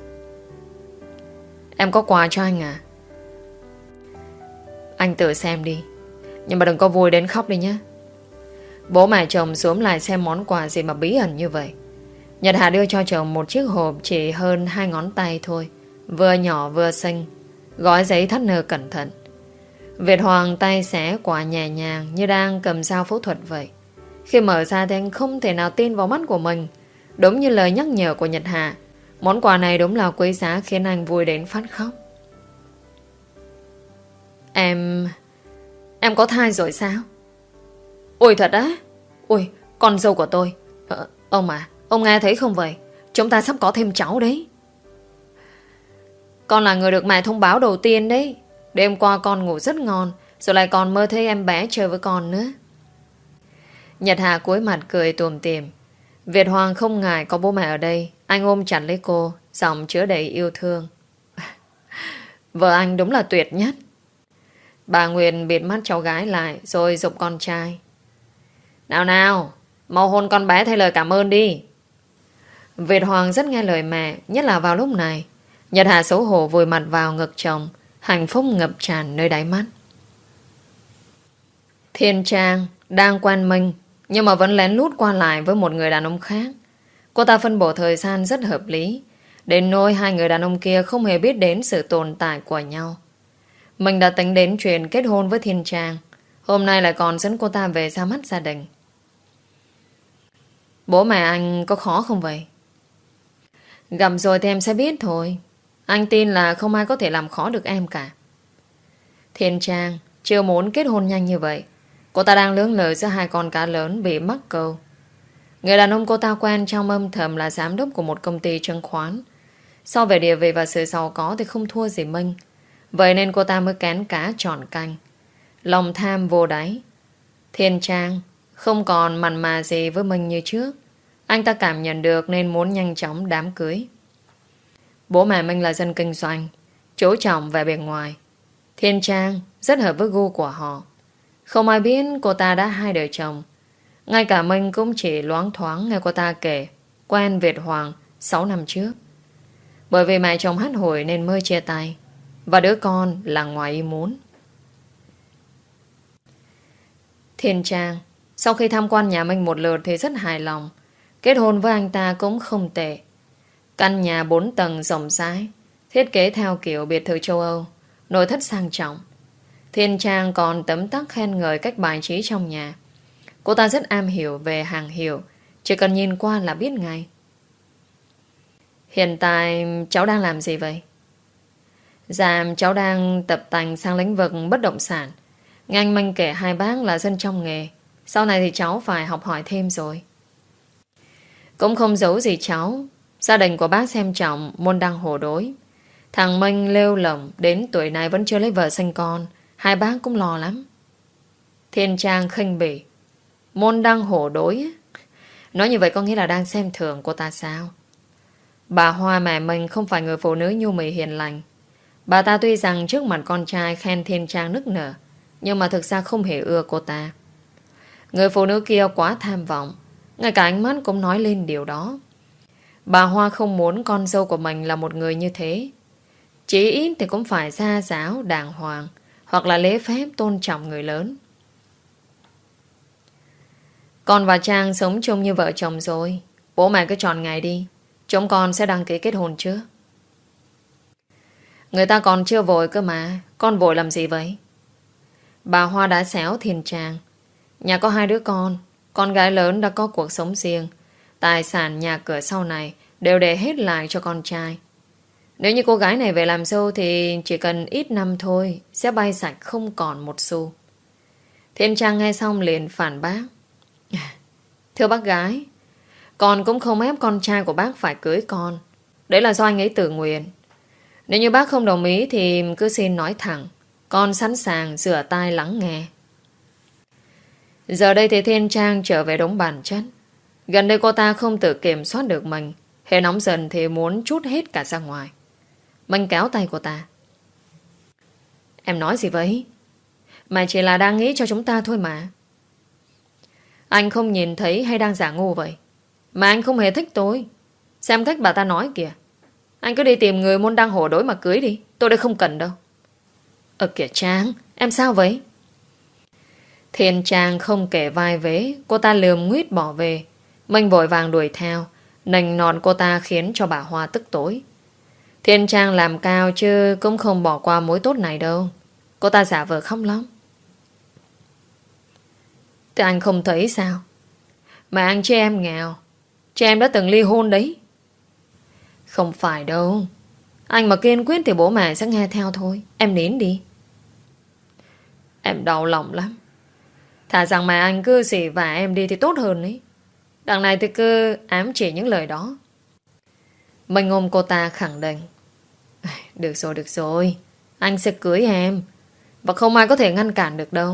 Em có quà cho anh à? Anh tự xem đi, nhưng mà đừng có vui đến khóc đi nhé. Bố mẹ chồng xuống lại xem món quà gì mà bí ẩn như vậy. Nhật Hà đưa cho chồng một chiếc hộp chỉ hơn hai ngón tay thôi, vừa nhỏ vừa xinh, gói giấy thắt nơ cẩn thận. Việt Hoàng tay xé quà nhẹ nhàng như đang cầm dao phẫu thuật vậy. Khi mở ra thì anh không thể nào tin vào mắt của mình. Đúng như lời nhắc nhở của Nhật Hà, món quà này đúng là quý giá khiến anh vui đến phát khóc. Em... Em có thai rồi sao? Ôi thật á? Ôi, con dâu của tôi. ờ, Ông à, ông nghe thấy không vậy? Chúng ta sắp có thêm cháu đấy. Con là người được mẹ thông báo đầu tiên đấy. Đêm qua con ngủ rất ngon, rồi lại còn mơ thấy em bé chơi với con nữa. Nhật Hà cúi mặt cười tùm tìm. Việt Hoàng không ngại có bố mẹ ở đây. Anh ôm chặt lấy cô, giọng chứa đầy yêu thương. Vợ anh đúng là tuyệt nhất. Bà Nguyên bịt mắt cháu gái lại, rồi giục con trai. Nào nào, mau hôn con bé thay lời cảm ơn đi. Việt Hoàng rất nghe lời mẹ, nhất là vào lúc này. Nhật Hà xấu hổ vùi mặt vào ngực chồng, hạnh phúc ngập tràn nơi đáy mắt. Thiên Trang đang quan minh, nhưng mà vẫn lén lút qua lại với một người đàn ông khác. Cô ta phân bổ thời gian rất hợp lý, đến nỗi hai người đàn ông kia không hề biết đến sự tồn tại của nhau. Mình đã tính đến chuyện kết hôn với Thiên Trang, hôm nay lại còn dẫn cô ta về ra mắt gia đình. Bố mẹ anh có khó không vậy? Gặp rồi thì em sẽ biết thôi. Anh tin là không ai có thể làm khó được em cả. Thiên Trang chưa muốn kết hôn nhanh như vậy. Cô ta đang lưỡng lự giữa hai con cá lớn bị mắc câu. Người đàn ông cô ta quen trong âm thầm là giám đốc của một công ty chứng khoán. So về địa vị và sự giàu có thì không thua gì Minh. Vậy nên cô ta mới kén cá chọn canh. Lòng tham vô đáy. Thiên Trang không còn mặn mà gì với Minh như trước. Anh ta cảm nhận được nên muốn nhanh chóng đám cưới. Bố mẹ Minh là dân kinh doanh, chú trọng về bề ngoài. Thiên Trang rất hợp với gu của họ. Không ai biết cô ta đã hai đời chồng. Ngay cả Minh cũng chỉ loáng thoáng nghe cô ta kể quen Việt Hoàng sáu năm trước. Bởi vì mẹ chồng hắt hủi nên mới chia tay, và đứa con là ngoài ý muốn. Thiên Trang sau khi tham quan nhà Minh một lượt thì rất hài lòng. Kết hôn với anh ta cũng không tệ. Căn nhà bốn tầng rộng rãi, thiết kế theo kiểu biệt thự châu Âu, nội thất sang trọng. Thiên Trang còn tấm tắc khen ngợi cách bài trí trong nhà. Cô ta rất am hiểu về hàng hiệu, chỉ cần nhìn qua là biết ngay. Hiện tại cháu đang làm gì vậy? Dạ, cháu đang tập tành sang lĩnh vực bất động sản. Nghe anh Minh kể hai bác là dân trong nghề. Sau này thì cháu phải học hỏi thêm rồi. Cũng không giấu gì cháu. Gia đình của bác xem trọng môn đăng hộ đối. Thằng Minh lêu lỏng đến tuổi này vẫn chưa lấy vợ sinh con. Hai bác cũng lo lắm. Thiên Trang khinh bỉ. Môn đăng hộ đối? Nói như vậy có nghĩa là đang xem thường cô ta sao? Bà Hoa mẹ mình không phải người phụ nữ nhu mì hiền lành. Bà ta tuy rằng trước mặt con trai khen Thiên Trang nức nở, nhưng mà thực ra không hề ưa cô ta. Người phụ nữ kia quá tham vọng, ngay cả ánh mắt cũng nói lên điều đó. Bà Hoa không muốn con dâu của mình là một người như thế. Chỉ ít thì cũng phải gia giáo đàng hoàng, hoặc là lễ phép tôn trọng người lớn. Con và Trang sống chung như vợ chồng rồi. Bố mẹ cứ chọn ngày đi, chúng con sẽ đăng ký kết hôn trước. Người ta còn chưa vội cơ mà. Con vội làm gì vậy? Bà Hoa đã xéo Thiên Trang. Nhà có hai đứa con. Con gái lớn đã có cuộc sống riêng. Tài sản nhà cửa sau này đều để hết lại cho con trai. Nếu như cô gái này về làm dâu thì chỉ cần ít năm thôi sẽ bay sạch không còn một xu. Thiên Trang nghe xong liền phản bác. Thưa bác gái, con cũng không ép con trai của bác phải cưới con. Đấy là do anh ấy tự nguyện. Nếu như bác không đồng ý thì cứ xin nói thẳng. Con sẵn sàng rửa tai lắng nghe. Giờ đây thì Thiên Trang trở về đúng bản chất. Gần đây cô ta không tự kiểm soát được mình. Hệ nóng dần thì muốn trút hết cả ra ngoài. Mình kéo tay cô ta. Em nói gì vậy? Mà chỉ là đang nghĩ cho chúng ta thôi mà. Anh không nhìn thấy hay đang giả ngu vậy? Mà anh không hề thích tôi. Xem cách bà ta nói kìa. Anh cứ đi tìm người môn đăng hộ đối mà cưới đi. Tôi đây không cần đâu. Ờ kìa Trang, em sao vậy? Thiên Trang không kể vai vế. Cô ta lườm nguyết bỏ về. Mình vội vàng đuổi theo. Nành nọt cô ta khiến cho bà Hoa tức tối. Thiên Trang làm cao chứ cũng không bỏ qua mối tốt này đâu. Cô ta giả vờ khóc lóc. Thì anh không thấy sao? Mà anh chị em nghèo. Chị em đã từng ly hôn đấy. Không phải đâu. Anh mà kiên quyết thì bố mẹ sẽ nghe theo thôi. Em nín đi. Em đau lòng lắm. Thà rằng mà anh cứ xỉ vả em đi thì tốt hơn đấy. Đằng này thì cứ ám chỉ những lời đó. Mình ôm cô ta khẳng định. Được rồi, được rồi. Anh sẽ cưới em. Và không ai có thể ngăn cản được đâu.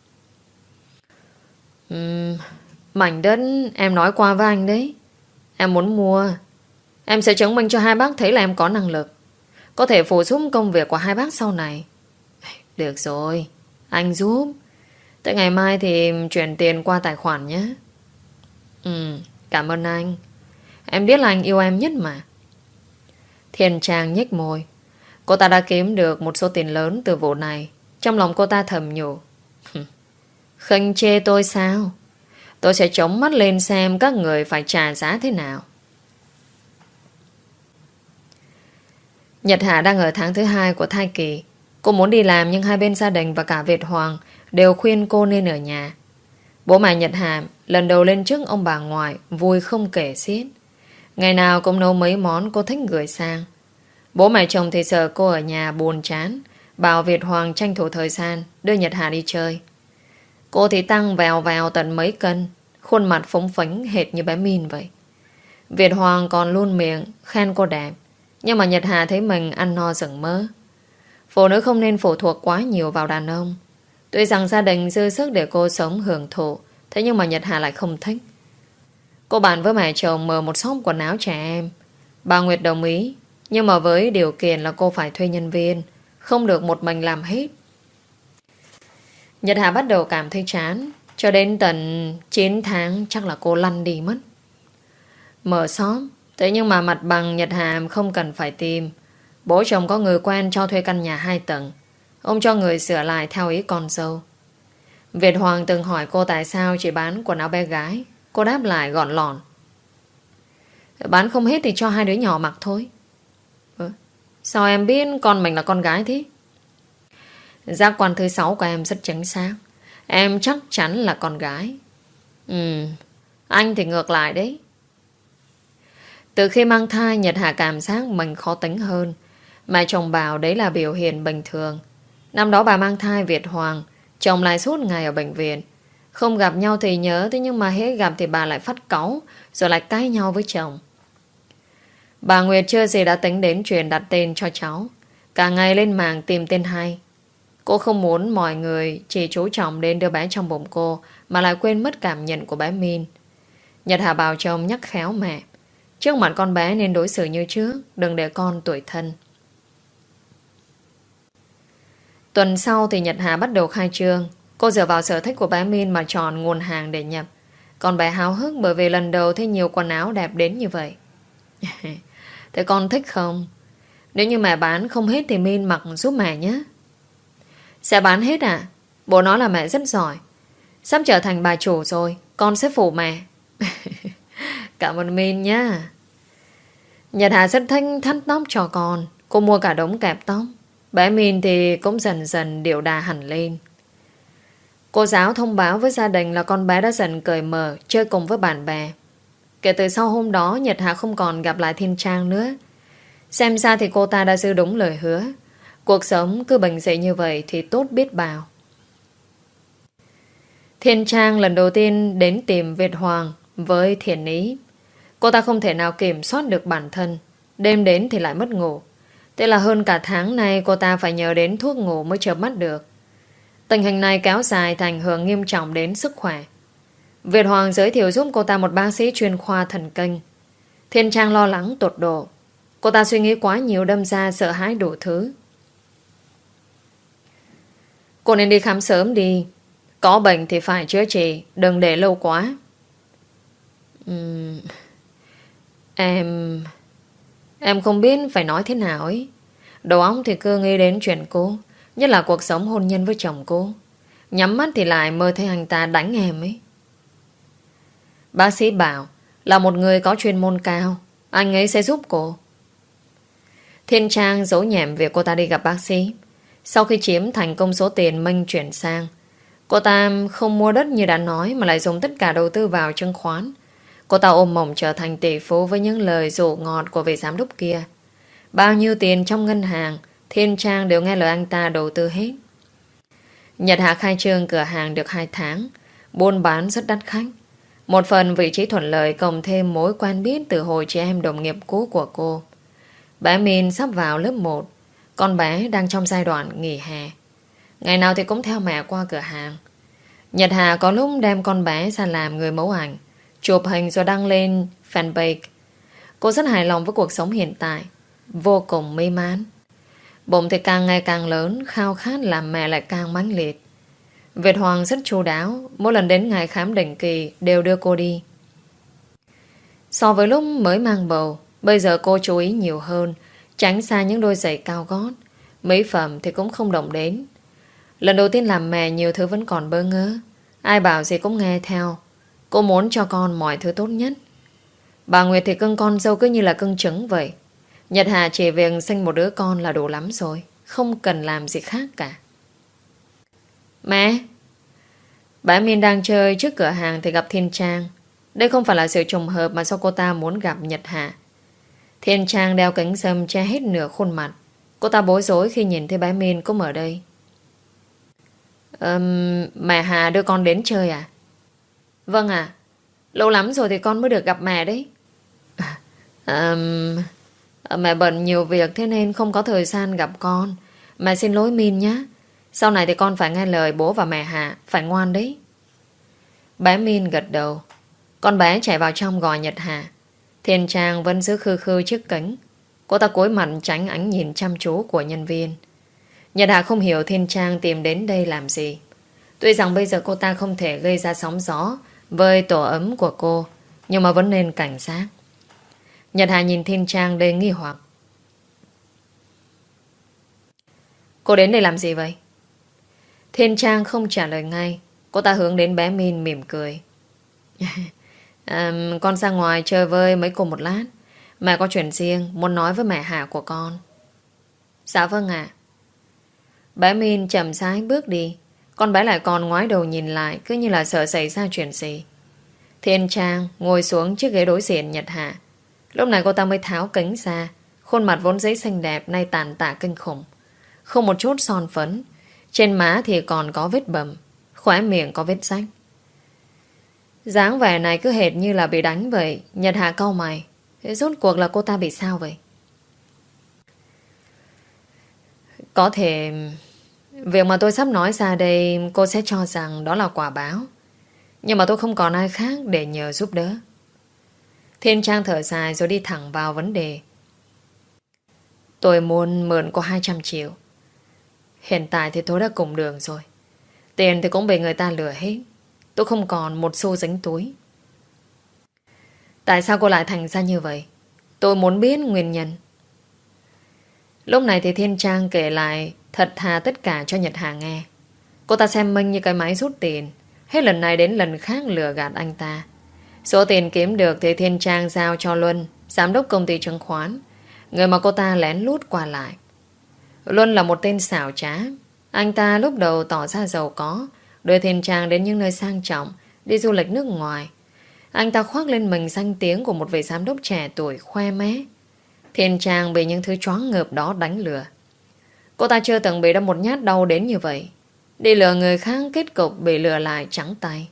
uhm, Mảnh đất em nói qua với anh đấy. Em muốn mua. Em sẽ chứng minh cho hai bác thấy là em có năng lực. Có thể phụ giúp công việc của hai bác sau này. Được rồi. Anh giúp. Tới ngày mai thì chuyển tiền qua tài khoản nhé. Ừ, cảm ơn anh. Em biết là anh yêu em nhất mà. Thiên Trang nhếch môi. Cô ta đã kiếm được một số tiền lớn từ vụ này. Trong lòng cô ta thầm nhủ. Khinh chê tôi sao? Tôi sẽ chống mắt lên xem các người phải trả giá thế nào. Nhật Hà đang ở tháng thứ hai của thai kỳ. Cô muốn đi làm nhưng hai bên gia đình và cả Việt Hoàng đều khuyên cô nên ở nhà. Bố mẹ Nhật Hà lần đầu lên trước ông bà ngoại vui không kể xiết. Ngày nào cũng nấu mấy món cô thích gửi sang. Bố mẹ chồng thì sợ cô ở nhà buồn chán, bảo Việt Hoàng tranh thủ thời gian đưa Nhật Hà đi chơi. Cô thì tăng vèo vèo tận mấy cân, khuôn mặt phóng phánh hệt như bé Min vậy. Việt Hoàng còn luôn miệng khen cô đẹp. Nhưng mà Nhật Hà thấy mình ăn no rừng mỡ. Phụ nữ không nên phụ thuộc quá nhiều vào đàn ông. Tuy rằng gia đình dư sức để cô sống hưởng thụ, thế nhưng mà Nhật Hà lại không thích. Cô bàn với mẹ chồng mở một shop quần áo trẻ em. Bà Nguyệt đồng ý, nhưng mà với điều kiện là cô phải thuê nhân viên, không được một mình làm hết. Nhật Hà bắt đầu cảm thấy chán. Cho đến tận chín tháng chắc là cô lăn đi mất. Mở shop, thế nhưng mà mặt bằng Nhật Hà không cần phải tìm. Bố chồng có người quen cho thuê căn nhà hai tầng. Ông cho người sửa lại theo ý con dâu. Việt Hoàng từng hỏi cô tại sao chỉ bán quần áo bé gái. Cô đáp lại gọn lỏn. Bán không hết thì cho hai đứa nhỏ mặc thôi. Ừ, sao em biết con mình là con gái thế? Giác quan thứ sáu của em rất chính xác. Em chắc chắn là con gái. Ừ, anh thì ngược lại đấy. Từ khi mang thai, Nhật Hà cảm giác mình khó tính hơn. Mẹ chồng bảo đấy là biểu hiện bình thường. Năm đó bà mang thai Việt Hoàng, chồng lại suốt ngày ở bệnh viện. Không gặp nhau thì nhớ, thế nhưng mà hễ gặp thì bà lại phát cáu, rồi lại cãi nhau với chồng. Bà Nguyệt chưa gì đã tính đến chuyện đặt tên cho cháu. Cả ngày lên mạng tìm tên hay. Cô không muốn mọi người chỉ chú trọng đến đứa bé trong bụng cô, mà lại quên mất cảm nhận của bé Min. Nhật Hà bảo chồng nhắc khéo mẹ. Trước mặt con bé nên đối xử như trước, đừng để con tủi thân. Tuần sau thì Nhật Hà bắt đầu khai trương. Cô dựa vào sở thích của bé Min mà chọn nguồn hàng để nhập. Con bé háo hức bởi vì lần đầu thấy nhiều quần áo đẹp đến như vậy. Thế con thích không? Nếu như mẹ bán không hết thì Min mặc giúp mẹ nhé. Sẽ bán hết à? Bố nói là mẹ rất giỏi. Sắp trở thành bà chủ rồi, con sẽ phụ mẹ. Cảm ơn Min nhá. Nhật Hà rất thích thắt tóc cho con. Cô mua cả đống kẹp tóc. Bé Min thì cũng dần dần điệu đà hẳn lên. Cô giáo thông báo với gia đình là con bé đã dần cởi mở, chơi cùng với bạn bè. Kể từ sau hôm đó, Nhật Hà không còn gặp lại Thiên Trang nữa. Xem ra thì cô ta đã giữ đúng lời hứa. Cuộc sống cứ bình dị như vậy thì tốt biết bao. Thiên Trang lần đầu tiên đến tìm Việt Hoàng với thiện ý. Cô ta không thể nào kiểm soát được bản thân. Đêm đến thì lại mất ngủ. Thế là hơn cả tháng nay cô ta phải nhờ đến thuốc ngủ mới chợp mắt được. Tình hình này kéo dài thành ảnh hưởng nghiêm trọng đến sức khỏe. Việt Hoàng giới thiệu giúp cô ta một bác sĩ chuyên khoa thần kinh. Thiên Trang lo lắng tột độ. Cô ta suy nghĩ quá nhiều, đâm ra sợ hãi đủ thứ. Cô nên đi khám sớm đi. Có bệnh thì phải chữa trị, đừng để lâu quá. uhm, Em... Em không biết phải nói thế nào ấy. Đầu óc thì cứ nghĩ đến chuyện cô, nhất là cuộc sống hôn nhân với chồng cô. Nhắm mắt thì lại mơ thấy anh ta đánh em ấy. Bác sĩ bảo là một người có chuyên môn cao, anh ấy sẽ giúp cô. Thiên Trang giấu nhẹm việc cô ta đi gặp bác sĩ. Sau khi chiếm thành công số tiền Minh chuyển sang, cô ta không mua đất như đã nói, mà lại dùng tất cả đầu tư vào chứng khoán. Cô ta ôm mộng trở thành tỷ phú với những lời dụ ngọt của vị giám đốc kia. Bao nhiêu tiền trong ngân hàng, Thiên Trang đều nghe lời anh ta đầu tư hết. Nhật Hạ khai trương cửa hàng được hai tháng, buôn bán rất đắt khách. Một phần vị trí thuận lợi, cộng thêm mối quen biết từ hồi chị em đồng nghiệp cũ của cô. Bé Min sắp vào lớp một, con bé đang trong giai đoạn nghỉ hè. Ngày nào thì cũng theo mẹ qua cửa hàng. Nhật Hà có lúc đem con bé ra làm người mẫu ảnh, chụp hình rồi đăng lên fanpage. Cô rất hài lòng với cuộc sống hiện tại, vô cùng mê mán. Bụng thì càng ngày càng lớn, khao khát làm mẹ lại càng mãnh liệt. Việt Hoàng rất chu đáo, mỗi lần đến ngày khám định kỳ đều đưa cô đi. So với lúc mới mang bầu, bây giờ cô chú ý nhiều hơn, tránh xa những đôi giày cao gót. Mỹ phẩm thì cũng không động đến. Lần đầu tiên làm mẹ, nhiều thứ vẫn còn bơ ngỡ. Ai bảo gì cũng nghe theo. Cô muốn cho con mọi thứ tốt nhất. Bà Nguyệt thì cưng con dâu cứ như là cưng trứng vậy. Nhật Hà chỉ việc sinh một đứa con là đủ lắm rồi, không cần làm gì khác cả. Mẹ! Bà Min đang chơi trước cửa hàng thì gặp Thiên Trang. Đây không phải là sự trùng hợp mà sao cô ta muốn gặp Nhật Hà. Thiên Trang đeo kính râm che hết nửa khuôn mặt. Cô ta bối rối khi nhìn thấy bà Min cũng ở đây. um, Mẹ Hà đưa con đến chơi à? Vâng à, lâu lắm rồi thì con mới được gặp mẹ đấy. um, Mẹ bận nhiều việc thế nên không có thời gian gặp con. Mẹ xin lỗi Min nhé. Sau này thì con phải nghe lời bố và mẹ Hà, phải ngoan đấy. Bé Min gật đầu. Con bé chạy vào trong gọi Nhật Hà. Thiên Trang vẫn giữ khư khư trước kính. Cô ta cúi mặt tránh ánh nhìn chăm chú của nhân viên. Nhật Hà không hiểu Thiên Trang tìm đến đây làm gì. Tuy rằng bây giờ cô ta không thể gây ra sóng gió với tổ ấm của cô, nhưng mà vẫn nên cảnh giác. Nhật Hà nhìn Thiên Trang đầy nghi hoặc. Cô đến đây làm gì vậy? Thiên Trang không trả lời ngay. Cô ta hướng đến bé Min mỉm cười. à, Con ra ngoài chơi với mấy cô một lát. Mẹ có chuyện riêng muốn nói với mẹ Hà của con. Dạ vâng ạ. Bé Min chậm rãi bước đi. Con bé lại còn ngoái đầu nhìn lại, cứ như là sợ xảy ra chuyện gì. Thiên Trang ngồi xuống chiếc ghế đối diện Nhật Hà. Lúc này cô ta mới tháo kính ra. Khuôn mặt vốn dĩ xinh đẹp nay tàn tạ kinh khủng. Không một chút son phấn. Trên má thì còn có vết bầm, khóe miệng có vết rách. Dáng vẻ này cứ hệt như là bị đánh vậy. Nhật Hà cau mày. Rốt cuộc là cô ta bị sao vậy? Có thể việc mà tôi sắp nói ra đây cô sẽ cho rằng đó là quả báo. Nhưng mà tôi không còn ai khác để nhờ giúp đỡ. Thiên Trang thở dài rồi đi thẳng vào vấn đề. Tôi muốn mượn cô hai trăm triệu. Hiện tại thì tôi đã cùng đường rồi. Tiền thì cũng bị người ta lừa hết. Tôi không còn một xu dính túi. Tại sao cô lại thành ra như vậy? Tôi muốn biết nguyên nhân. Lúc này thì Thiên Trang kể lại thật thà tất cả cho Nhật Hà nghe. Cô ta xem Minh như cái máy rút tiền, hết lần này đến lần khác lừa gạt anh ta. Số tiền kiếm được thì Thiên Trang giao cho Luân, giám đốc công ty chứng khoán, người mà cô ta lén lút qua lại. Luân là một tên xảo trá. Anh ta lúc đầu tỏ ra giàu có, đưa Thiên Trang đến những nơi sang trọng, đi du lịch nước ngoài. Anh ta khoác lên mình danh tiếng của một vị giám đốc trẻ tuổi khoe mẽ. Thiên Trang bị những thứ choáng ngợp đó đánh lừa. Cô ta chưa từng bị đâm một nhát đau đến như vậy. Đi lừa người khác, kết cục bị lừa lại trắng tay.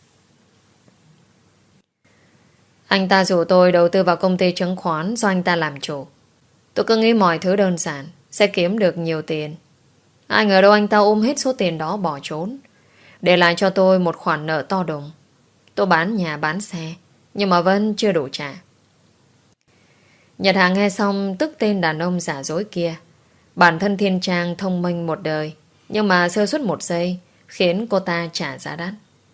Anh ta rủ tôi đầu tư vào công ty chứng khoán do anh ta làm chủ. Tôi cứ nghĩ mọi thứ đơn giản, sẽ kiếm được nhiều tiền. Ai ngờ đâu anh ta ôm hết số tiền đó bỏ trốn, để lại cho tôi một khoản nợ to đùng. Tôi bán nhà bán xe, nhưng mà vẫn chưa đủ trả. Nhật Hà nghe xong tức tên đàn ông giả dối kia. Bản thân Thiên Trang thông minh một đời, nhưng mà sơ suất một giây khiến cô ta trả giá đắt.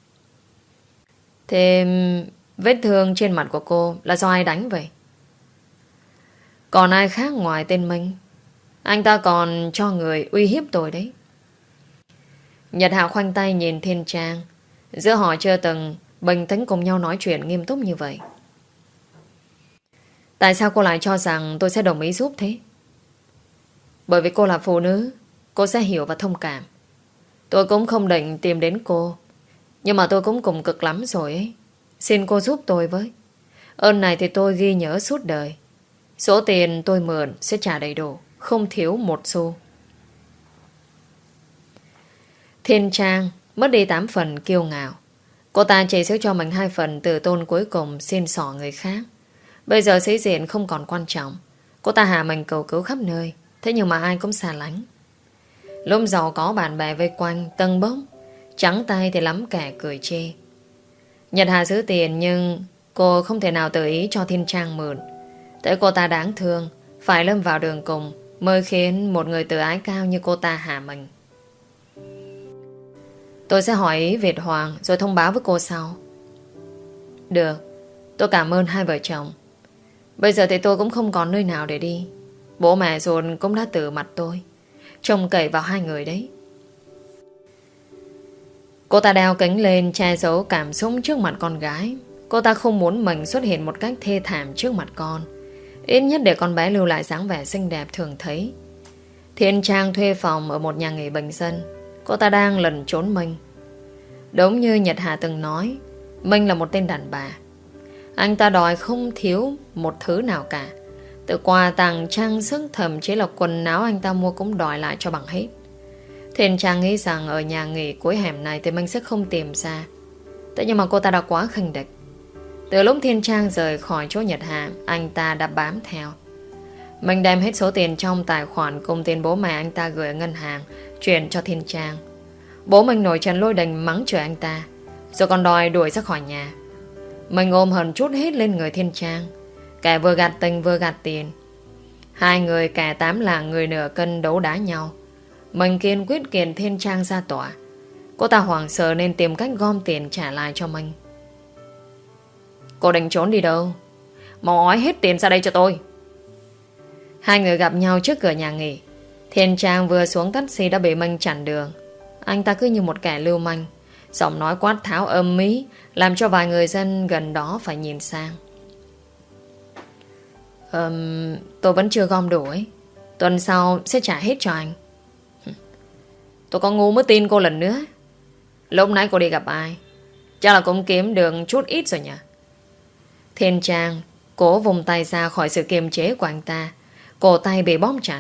Thế vết thương trên mặt của cô là do ai đánh vậy? Còn ai khác ngoài tên Minh? Anh ta còn cho người uy hiếp tôi đấy. Nhật Hạ khoanh tay nhìn Thiên Trang. Giữa họ chưa từng bình tĩnh cùng nhau nói chuyện nghiêm túc như vậy. Tại sao cô lại cho rằng tôi sẽ đồng ý giúp thế? Bởi vì cô là phụ nữ, cô sẽ hiểu và thông cảm. Tôi cũng không định tìm đến cô, nhưng mà tôi cũng cùng cực lắm rồi ấy. Xin cô giúp tôi với. Ơn này thì tôi ghi nhớ suốt đời. Số tiền tôi mượn sẽ trả đầy đủ, không thiếu một xu. Thiên Trang mất đi tám phần kiêu ngạo. Cô ta chỉ giữ cho mình hai phần từ tôn cuối cùng xin xỏ người khác. Bây giờ sĩ diện không còn quan trọng. Cô ta hạ mình cầu cứu khắp nơi, thế nhưng mà ai cũng xa lánh. Lúc giàu có bạn bè vây quanh tâng bốc, trắng tay thì lắm kẻ cười chê. Nhật Hà giữ tiền nhưng cô không thể nào tự ý cho Thiên Trang mượn. Tại cô ta đáng thương, phải lâm vào đường cùng mới khiến một người tự ái cao như cô ta hạ mình. Tôi sẽ hỏi ý Việt Hoàng rồi thông báo với cô sau. Được, tôi cảm ơn hai vợ chồng. Bây giờ thì tôi cũng không còn nơi nào để đi. Bố mẹ ruột cũng đã từ mặt tôi, trông cậy vào hai người đấy. Cô ta đeo kính lên che giấu cảm xúc trước mặt con gái. Cô ta không muốn mình xuất hiện một cách thê thảm trước mặt con, ít nhất để con bé lưu lại dáng vẻ xinh đẹp thường thấy. Thiên Trang thuê phòng ở một nhà nghỉ bình dân. Cô ta đang lẩn trốn Minh. Đúng như Nhật Hà từng nói, Minh là một tên đàn bà. Anh ta đòi không thiếu một thứ nào cả. Từ quà tặng, trang sức, thậm chí là quần áo anh ta mua cũng đòi lại cho bằng hết. Thiên Trang nghĩ rằng ở nhà nghỉ cuối hẻm này thì Minh sẽ không tìm ra. Thế nhưng mà cô ta đã quá khinh địch. Từ lúc Thiên Trang rời khỏi chỗ Nhật Hà, anh ta đã bám theo. Mình đem hết số tiền trong tài khoản cùng tiền bố mẹ anh ta gửi ở ngân hàng chuyển cho Thiên Trang. Bố mình nổi trận lôi đình mắng chửi anh ta, rồi còn đòi đuổi ra khỏi nhà. Mình ôm hận trút hết lên người Thiên Trang. Kẻ vừa gạt tình vừa gạt tiền. Hai người kẻ tám lạng người nửa cân đấu đá nhau. Mình kiên quyết kiện Thiên Trang ra tòa. Cô ta hoảng sợ nên tìm cách gom tiền trả lại cho mình. Cô định trốn đi đâu? Mau ói hết tiền ra đây cho tôi. Hai người gặp nhau trước cửa nhà nghỉ. Thiên Trang vừa xuống taxi đã bị Minh chặn đường. Anh ta cứ như một kẻ lưu manh, giọng nói quát tháo âm mỹ, làm cho vài người dân gần đó phải nhìn sang. um, Tôi vẫn chưa gom đủ ấy. Tuần sau sẽ trả hết cho anh. Tôi có ngu mới tin cô lần nữa. Lúc nãy cô đi gặp ai? Chắc là cũng kiếm được chút ít rồi nhỉ? Thiên Trang cố vùng tay ra khỏi sự kiềm chế của anh ta. Cổ tay bị bóp chặt.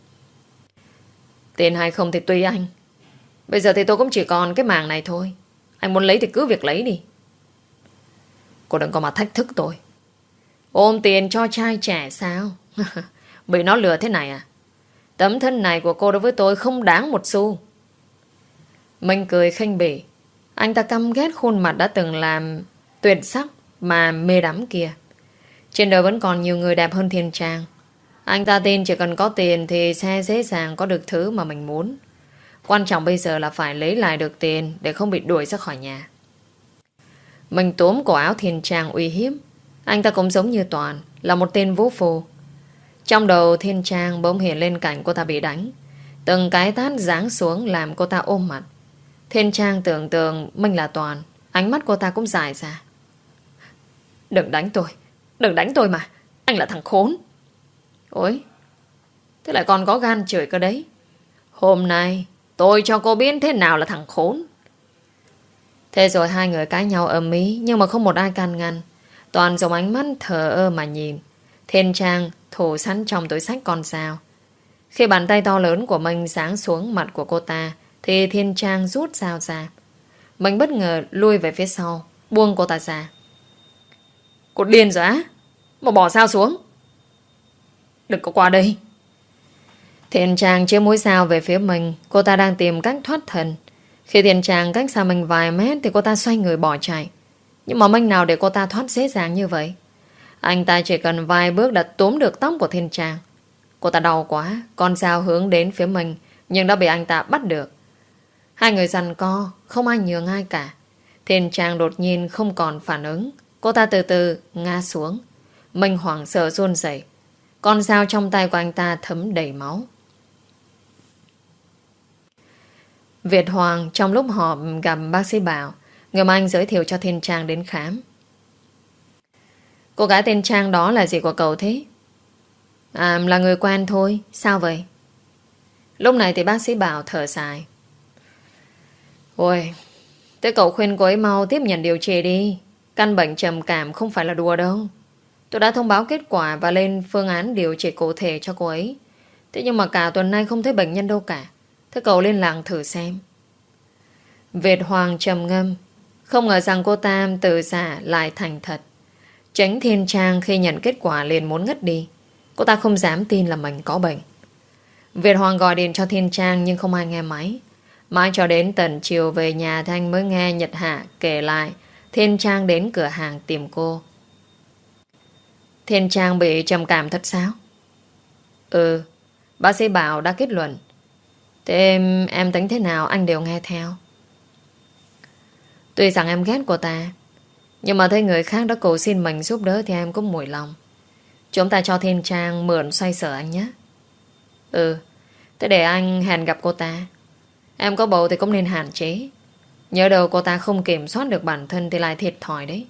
Tiền hay không thì tùy anh. Bây giờ thì tôi cũng chỉ còn cái màng này thôi. Anh muốn lấy thì cứ việc lấy đi. Cô đừng có mà thách thức tôi. Ôm tiền cho trai trẻ sao? Bị nó lừa thế này à? Tấm thân này của cô đối với tôi không đáng một xu. Minh cười khinh bỉ. Anh ta căm ghét khuôn mặt đã từng làm tuyệt sắc mà mê đắm kia. Trên đời vẫn còn nhiều người đẹp hơn Thiên Trang. Anh ta tin chỉ cần có tiền thì sẽ dễ dàng có được thứ mà mình muốn. Quan trọng bây giờ là phải lấy lại được tiền để không bị đuổi ra khỏi nhà. Mình túm cổ áo Thiên Trang uy hiếp. Anh ta cũng giống như Toàn, là một tên vũ phu. Trong đầu Thiên Trang bỗng hiện lên cảnh cô ta bị đánh. Từng cái tát giáng xuống làm cô ta ôm mặt. Thiên Trang tưởng tượng mình là Toàn. Ánh mắt cô ta cũng dài ra. Đừng đánh tôi. Đừng đánh tôi mà. Anh là thằng khốn. Ôi, thế lại còn có gan chửi cơ đấy. Hôm nay tôi cho cô biết thế nào là thằng khốn. Thế rồi hai người cãi nhau ầm ĩ, nhưng mà không một ai can ngăn. Toàn dùng ánh mắt thờ ơ mà nhìn. Thiên Trang thủ sẵn trong túi xách con dao. Khi bàn tay to lớn của mình giáng xuống mặt của cô ta thì Thiên Trang rút dao ra. Mình bất ngờ lui về phía sau, buông cô ta ra. Cô điên rồi á? Mà bỏ dao xuống. Đừng có qua đây. Thiên Trang chiếc mũi sao về phía mình. Cô ta đang tìm cách thoát thân. Khi Thiên Trang cách xa mình vài mét thì cô ta xoay người bỏ chạy. Nhưng mà Minh nào để cô ta thoát dễ dàng như vậy? Anh ta chỉ cần vài bước đã túm được tóc của Thiên Trang. Cô ta đau quá. Con dao hướng đến phía mình, nhưng đã bị anh ta bắt được. Hai người giằng co, không ai nhường ai cả. Thiên Trang đột nhiên không còn phản ứng. Cô ta từ từ ngã xuống. Minh hoảng sợ run rẩy. Con dao trong tay của anh ta thấm đầy máu. Việt Hoàng trong lúc họp gặp bác sĩ Bảo, người mà anh giới thiệu cho Thiên Trang đến khám. Cô gái tên Trang đó là gì của cậu thế? À, là người quen thôi. Sao vậy? Lúc này thì bác sĩ Bảo thở dài. Ôi, thế cậu khuyên cô ấy mau tiếp nhận điều trị đi. Căn bệnh trầm cảm không phải là đùa đâu. Tôi đã thông báo kết quả và lên phương án điều trị cụ thể cho cô ấy. Thế nhưng mà cả tuần nay không thấy bệnh nhân đâu cả. Thế cậu liên lạc thử xem. Việt Hoàng trầm ngâm. Không ngờ rằng cô ta từ giả lại thành thật. Tránh Thiên Trang khi nhận kết quả liền muốn ngất đi. Cô ta không dám tin là mình có bệnh. Việt Hoàng gọi điện cho Thiên Trang nhưng không ai nghe máy. Mãi cho đến tận chiều về nhà Thanh mới nghe Nhật Hạ kể lại Thiên Trang đến cửa hàng tìm cô. Thiên Trang bị trầm cảm thật sao? Ừ, bác sĩ Bảo đã kết luận. Thế em, em tính thế nào anh đều nghe theo. Tuy rằng em ghét cô ta, nhưng mà thấy người khác đã cầu xin mình giúp đỡ thì em cũng mùi lòng. Chúng ta cho Thiên Trang mượn xoay sở anh nhé. Ừ, thế để anh hẹn gặp cô ta. Em có bầu thì cũng nên hạn chế. Nhớ đâu cô ta không kiểm soát được bản thân thì lại thiệt thòi đấy.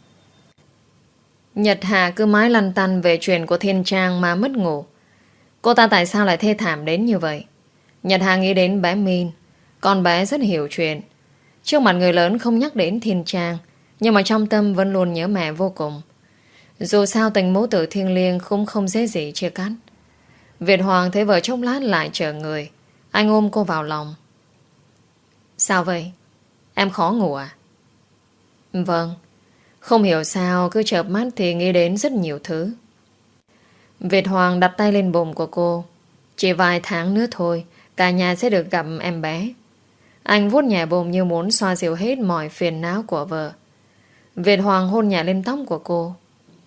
Nhật Hạ cứ mãi lăn tăn về chuyện của Thiên Trang mà mất ngủ. Cô ta tại sao lại thê thảm đến như vậy? Nhật Hạ nghĩ đến bé Min. Con bé rất hiểu chuyện. Trước mặt người lớn không nhắc đến Thiên Trang, nhưng mà trong tâm vẫn luôn nhớ mẹ vô cùng. Dù sao tình mẫu tử thiêng liêng cũng không dễ gì chia cắt. Việt Hoàng thấy vợ chốc lát lại chờ người. Anh ôm cô vào lòng. Sao vậy? Em khó ngủ à? Vâng. Không hiểu sao cứ chợp mắt thì nghĩ đến rất nhiều thứ. Việt Hoàng đặt tay lên bụng của cô. Chỉ vài tháng nữa thôi, cả nhà sẽ được gặp em bé. Anh vuốt nhẹ bụng như muốn xoa dịu hết mọi phiền não của vợ. Việt Hoàng hôn nhẹ lên tóc của cô.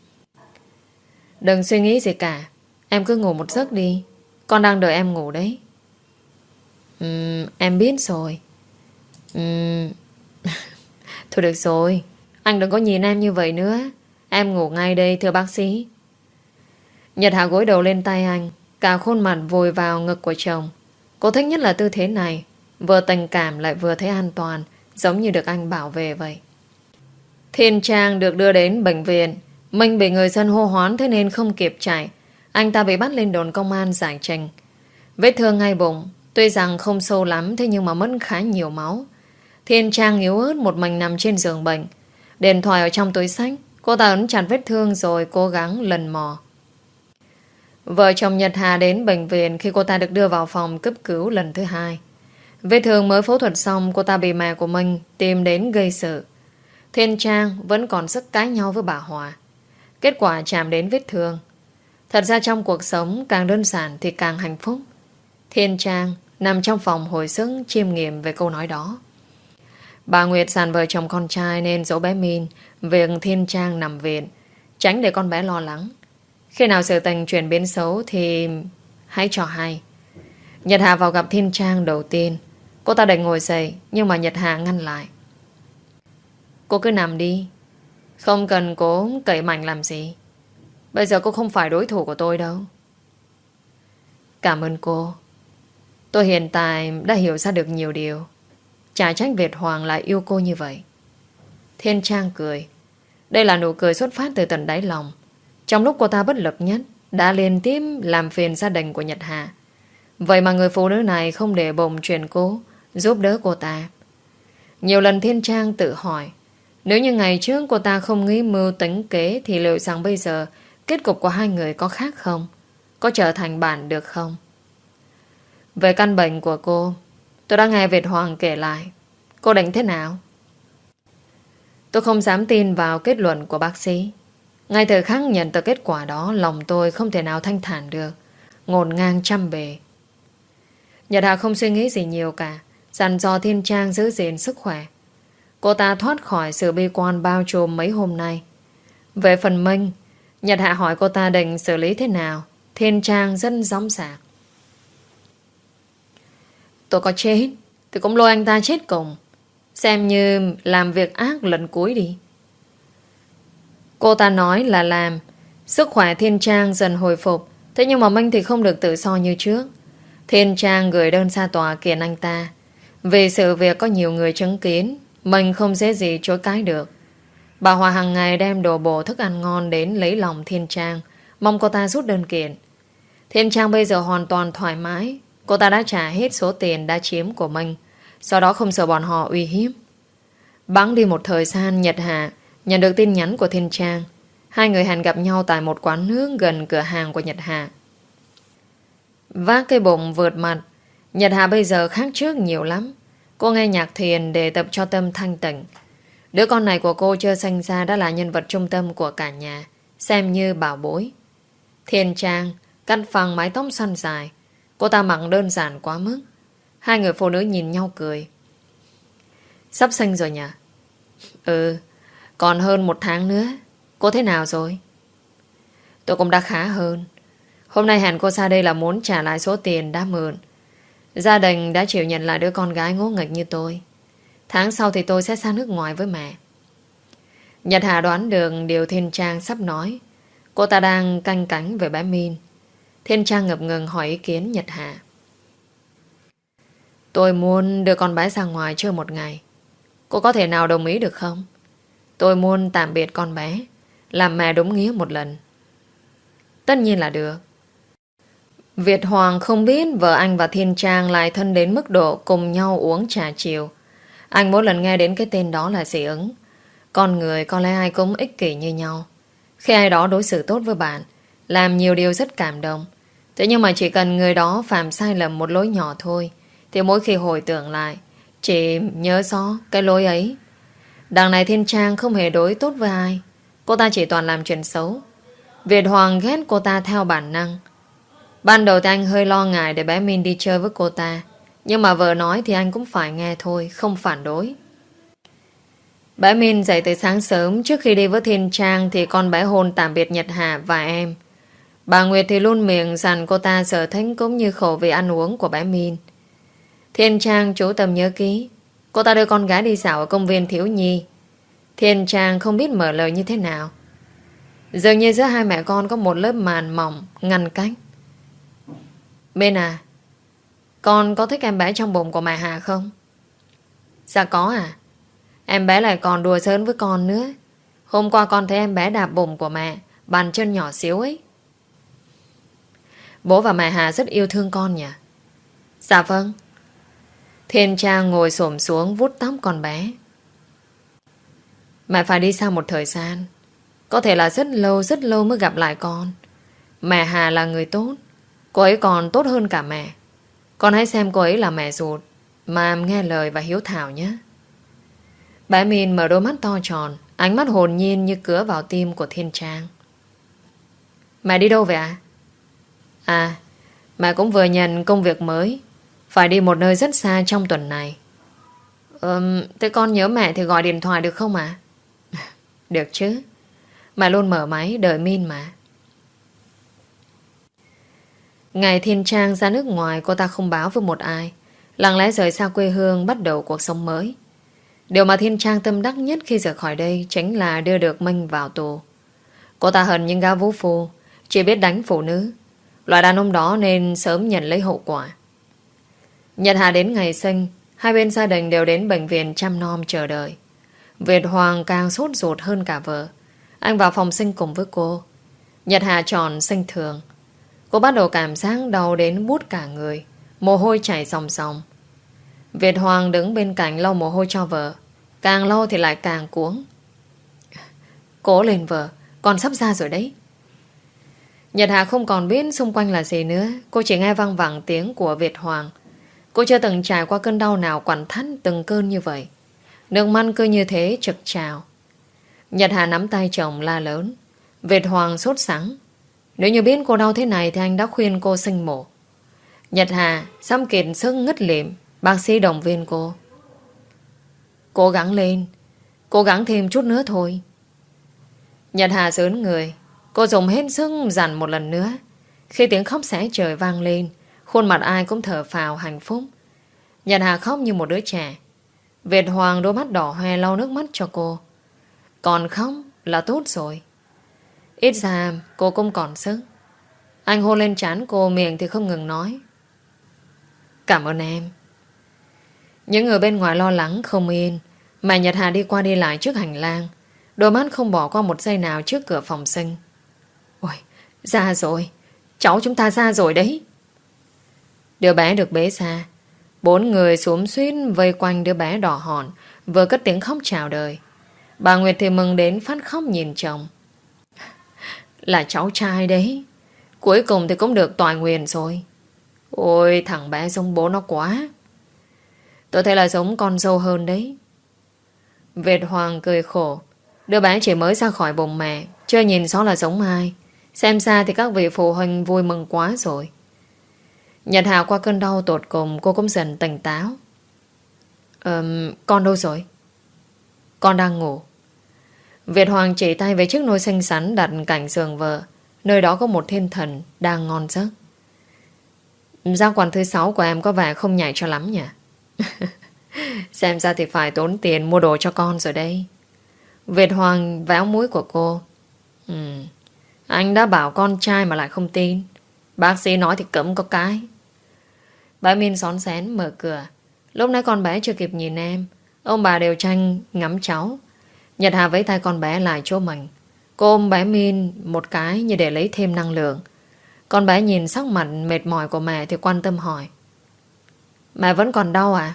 Đừng suy nghĩ gì cả. Em cứ ngủ một giấc đi. Con đang đợi em ngủ đấy. Uhm, em biết rồi. Uhm... Thôi được rồi. Anh đừng có nhìn em như vậy nữa. Em ngủ ngay đây thưa bác sĩ. Nhật Hạ gối đầu lên tay anh. Cả khuôn mặt vùi vào ngực của chồng. Cô thích nhất là tư thế này. Vừa tình cảm lại vừa thấy an toàn, giống như được anh bảo vệ vậy. Thiên Trang được đưa đến bệnh viện. Minh bị người dân hô hoán thế nên không kịp chạy. Anh ta bị bắt lên đồn công an giải trình. Vết thương ngay bụng. Tuy rằng không sâu lắm, thế nhưng mà mất khá nhiều máu. Thiên Trang yếu ớt một mình nằm trên giường bệnh. Điện thoại ở trong túi xách. Cô ta ấn chặt vết thương rồi cố gắng lần mò. Vợ chồng Nhật Hà đến bệnh viện khi cô ta được đưa vào phòng cấp cứu lần thứ hai. Vết thương mới phẫu thuật xong, cô ta bị mẹ của mình tìm đến gây sự. Thiên Trang vẫn còn sức cãi nhau với bà Hòa. Kết quả chạm đến vết thương. Thật ra trong cuộc sống càng đơn giản thì càng hạnh phúc. Thiên Trang nằm trong phòng hồi sức chiêm nghiệm về câu nói đó. Bà Nguyệt sàn vợ chồng con trai nên dỗ bé Min việc Thiên Trang nằm viện, tránh để con bé lo lắng. Khi nào sự tình chuyển biến xấu thì hãy cho hay. Nhật Hà vào gặp Thiên Trang đầu tiên. Cô ta định ngồi dậy, nhưng mà Nhật Hà ngăn lại. Cô cứ nằm đi. Không cần cố cậy mạnh làm gì. Bây giờ cô không phải đối thủ của tôi đâu. Cảm ơn cô. Tôi hiện tại đã hiểu ra được nhiều điều. Chả trách Việt Hoàng lại yêu cô như vậy. Thiên Trang cười. Đây là nụ cười xuất phát từ tận đáy lòng. Trong lúc cô ta bất lực nhất, đã liên tiếp làm phiền gia đình của Nhật Hà. Vậy mà người phụ nữ này không để bụng chuyện cố giúp đỡ cô ta. Nhiều lần Thiên Trang tự hỏi, nếu như ngày trước cô ta không nghĩ mưu tính kế thì liệu rằng bây giờ kết cục của hai người có khác không? Có trở thành bạn được không? Về căn bệnh của cô, tôi đã nghe Việt Hoàng kể lại. Cô định thế nào? Tôi không dám tin vào kết luận của bác sĩ. Ngay thời khắc nhận được kết quả đó, lòng tôi không thể nào thanh thản được, ngổn ngang trăm bề. Nhật Hà không suy nghĩ gì nhiều cả, dặn dò Thiên Trang giữ gìn sức khỏe. Cô ta thoát khỏi sự bi quan bao trùm mấy hôm nay. Về phần Minh, Nhật Hạ hỏi cô ta định xử lý thế nào. Thiên Trang rất rõng rạc. Tôi có chết thì cũng lôi anh ta chết cùng, xem như làm việc ác lần cuối đi. Cô ta nói là làm. Sức khỏe Thiên Trang dần hồi phục. Thế nhưng mà Minh thì không được tự do như trước. Thiên Trang gửi đơn ra tòa kiện anh ta. Vì sự việc có nhiều người chứng kiến, mình không dễ gì chối cãi được. Bà Hòa hàng ngày đem đồ bổ thức ăn ngon đến lấy lòng Thiên Trang, mong cô ta rút đơn kiện. Thiên Trang bây giờ hoàn toàn thoải mái. Cô ta đã trả hết số tiền đã chiếm của mình, sau đó không sợ bọn họ uy hiếp. Bẵng đi một thời gian, Nhật Hạ nhận được tin nhắn của Thiên Trang. Hai người hẹn gặp nhau tại một quán nước gần cửa hàng của Nhật Hạ. Vác cái bụng vượt mặt, Nhật Hạ bây giờ khác trước nhiều lắm. Cô nghe nhạc thiền để tập cho tâm thanh tịnh. Đứa con này của cô chưa sinh ra đã là nhân vật trung tâm của cả nhà, xem như bảo bối. Thiên Trang cắt phăng mái tóc xoăn dài. Cô ta mặc đơn giản quá mức. Hai người phụ nữ nhìn nhau cười. Sắp sinh rồi nhỉ? Ừ, còn hơn một tháng nữa. Cô thế nào rồi? Tôi cũng đã khá hơn. Hôm nay hẹn cô ra đây là muốn trả lại số tiền đã mượn. Gia đình đã chịu nhận lại đứa con gái ngỗ nghịch như tôi. Tháng sau thì tôi sẽ sang nước ngoài với mẹ. Nhật Hà đoán được điều Thiên Trang sắp nói. Cô ta đang canh cánh về bé Min. Thiên Trang ngập ngừng hỏi ý kiến Nhật Hà. Tôi muốn đưa con bé ra ngoài chơi một ngày. Cô có thể nào đồng ý được không? Tôi muốn tạm biệt con bé, làm mẹ đúng nghĩa một lần. Tất nhiên là được. Việt Hoàng không biết vợ anh và Thiên Trang lại thân đến mức độ cùng nhau uống trà chiều. Anh mỗi lần nghe đến cái tên đó là dị ứng. Con người có lẽ ai cũng ích kỷ như nhau. Khi ai đó đối xử tốt với bạn, làm nhiều điều rất cảm động. Thế nhưng mà chỉ cần người đó phạm sai lầm một lỗi nhỏ thôi, thì mỗi khi hồi tưởng lại, chỉ nhớ rõ cái lỗi ấy. Đằng này Thiên Trang không hề đối tốt với ai. Cô ta chỉ toàn làm chuyện xấu. Việt Hoàng ghét cô ta theo bản năng. Ban đầu thì anh hơi lo ngại để bé Min đi chơi với cô ta, nhưng mà vợ nói thì anh cũng phải nghe thôi, không phản đối. Bé Min dậy từ sáng sớm. Trước khi đi với Thiên Trang thì con bé hôn tạm biệt Nhật Hà và em. Bà Nguyệt thì luôn miệng dặn cô ta sở thích cũng như khẩu vị ăn uống của bé Min. Thiên Trang chú tâm nhớ kỹ. Cô ta đưa con gái đi dạo ở công viên thiếu nhi. Thiên Trang không biết mở lời như thế nào. Dường như giữa hai mẹ con có một lớp màn mỏng ngăn cách. Min à, con có thích em bé trong bụng của mẹ Hà không? Dạ có à. Em bé lại còn đùa giỡn với con nữa. Hôm qua con thấy em bé đạp bụng của mẹ, bàn chân nhỏ xíu ấy. Bố và mẹ Hà rất yêu thương con nhỉ? Dạ vâng. Thiên Trang ngồi xổm xuống vuốt tóc con bé. Mẹ phải đi xa một thời gian, có thể là rất lâu rất lâu mới gặp lại con. Mẹ Hà là người tốt. Cô ấy còn tốt hơn cả mẹ. Con hãy xem cô ấy là mẹ ruột, mà nghe lời và hiếu thảo nhé. Bé Min mở đôi mắt to tròn, ánh mắt hồn nhiên như cứa vào tim của Thiên Trang. Mẹ đi đâu vậy ạ? À? à Mẹ cũng vừa nhận công việc mới, phải đi một nơi rất xa trong tuần này. Ừm, thế con nhớ mẹ thì gọi điện thoại được không ạ? À? Được chứ. Mẹ luôn mở máy đợi Min mà. Ngày Thiên Trang ra nước ngoài, cô ta không báo với một ai, lặng lẽ rời xa quê hương, bắt đầu cuộc sống mới. Điều mà Thiên Trang tâm đắc nhất khi rời khỏi đây chính là đưa được Minh vào tù. Cô ta hận những gã vũ phu chỉ biết đánh phụ nữ. Loại đàn ông đó nên sớm nhận lấy hậu quả. Nhật Hà đến ngày sinh, hai bên gia đình đều đến bệnh viện chăm nom chờ đợi. Việt Hoàng càng sốt ruột hơn cả vợ. Anh vào phòng sinh cùng với cô. Nhật Hà chọn sinh thường. Cô bắt đầu cảm giác đau đến buốt cả người, mồ hôi chảy ròng ròng. Việt Hoàng đứng bên cạnh lau mồ hôi cho vợ. Càng lau thì lại càng cuống. Cố lên vợ, con sắp ra rồi đấy. Nhật Hà không còn biết xung quanh là gì nữa. Cô chỉ nghe văng vẳng tiếng của Việt Hoàng. Cô chưa từng trải qua cơn đau nào quặn thắt từng cơn như vậy. Nước mắt cứ như thế trực trào. Nhật Hà nắm tay chồng la lớn. Việt Hoàng sốt sắng. Nếu như biết cô đau thế này thì anh đã khuyên cô sinh mổ. Nhật Hà sắp kiệt sức ngất lịm. Bác sĩ động viên cô. Cố gắng lên, cố gắng thêm chút nữa thôi. Nhật Hà sớn người. Cô dùng hết sức dặn một lần nữa. Khi tiếng khóc xé trời vang lên, khuôn mặt ai cũng thở phào hạnh phúc. Nhật Hà khóc như một đứa trẻ. Việt Hoàng đôi mắt đỏ hoe lau nước mắt cho cô. Còn khóc là tốt rồi. Ít ra cô cũng còn sức. Anh hôn lên trán cô, miệng thì không ngừng nói. Cảm ơn em. Những người bên ngoài lo lắng không yên, mà Nhật Hà đi qua đi lại trước hành lang, đôi mắt không bỏ qua một giây nào trước cửa phòng sinh. Ôi, ra rồi. Cháu chúng ta ra rồi đấy. Đứa bé được bế ra. Bốn người xúm xuýt vây quanh đứa bé đỏ hòn, vừa cất tiếng khóc chào đời. Bà Nguyệt thì mừng đến phát khóc nhìn chồng. Là cháu trai đấy. Cuối cùng thì cũng được tọa nguyện rồi. Ôi, thằng bé giống bố nó quá. Tôi thấy là giống con dâu hơn đấy. Việt Hoàng cười khổ. Đứa bé chỉ mới ra khỏi bụng mẹ, chưa nhìn rõ là giống ai. Xem ra thì các vị phụ huynh vui mừng quá rồi. Nhật Hà qua cơn đau tột cùng, cô cũng dần tỉnh táo. Ờm, con đâu rồi? Con đang ngủ. Việt Hoàng chỉ tay về chiếc nôi xinh xắn đặt cạnh giường vợ. Nơi đó có một thiên thần đang ngon giấc. Giác quan thứ sáu của em có vẻ không nhạy cho lắm nhỉ? Xem ra thì phải tốn tiền mua đồ cho con rồi đây. Việt Hoàng véo mũi của cô. Ừ, anh đã bảo con trai mà lại không tin. Bác sĩ nói thì cấm có cái. Bà Min xón xén mở cửa. Lúc nãy con bé chưa kịp nhìn em, ông bà đều tranh ngắm cháu. Nhật Hà vẫy tay con bé lại chỗ mình. Cô ôm bé Min một cái như để lấy thêm năng lượng. Con bé nhìn sắc mặt mệt mỏi của mẹ thì quan tâm hỏi. Mẹ vẫn còn đau à?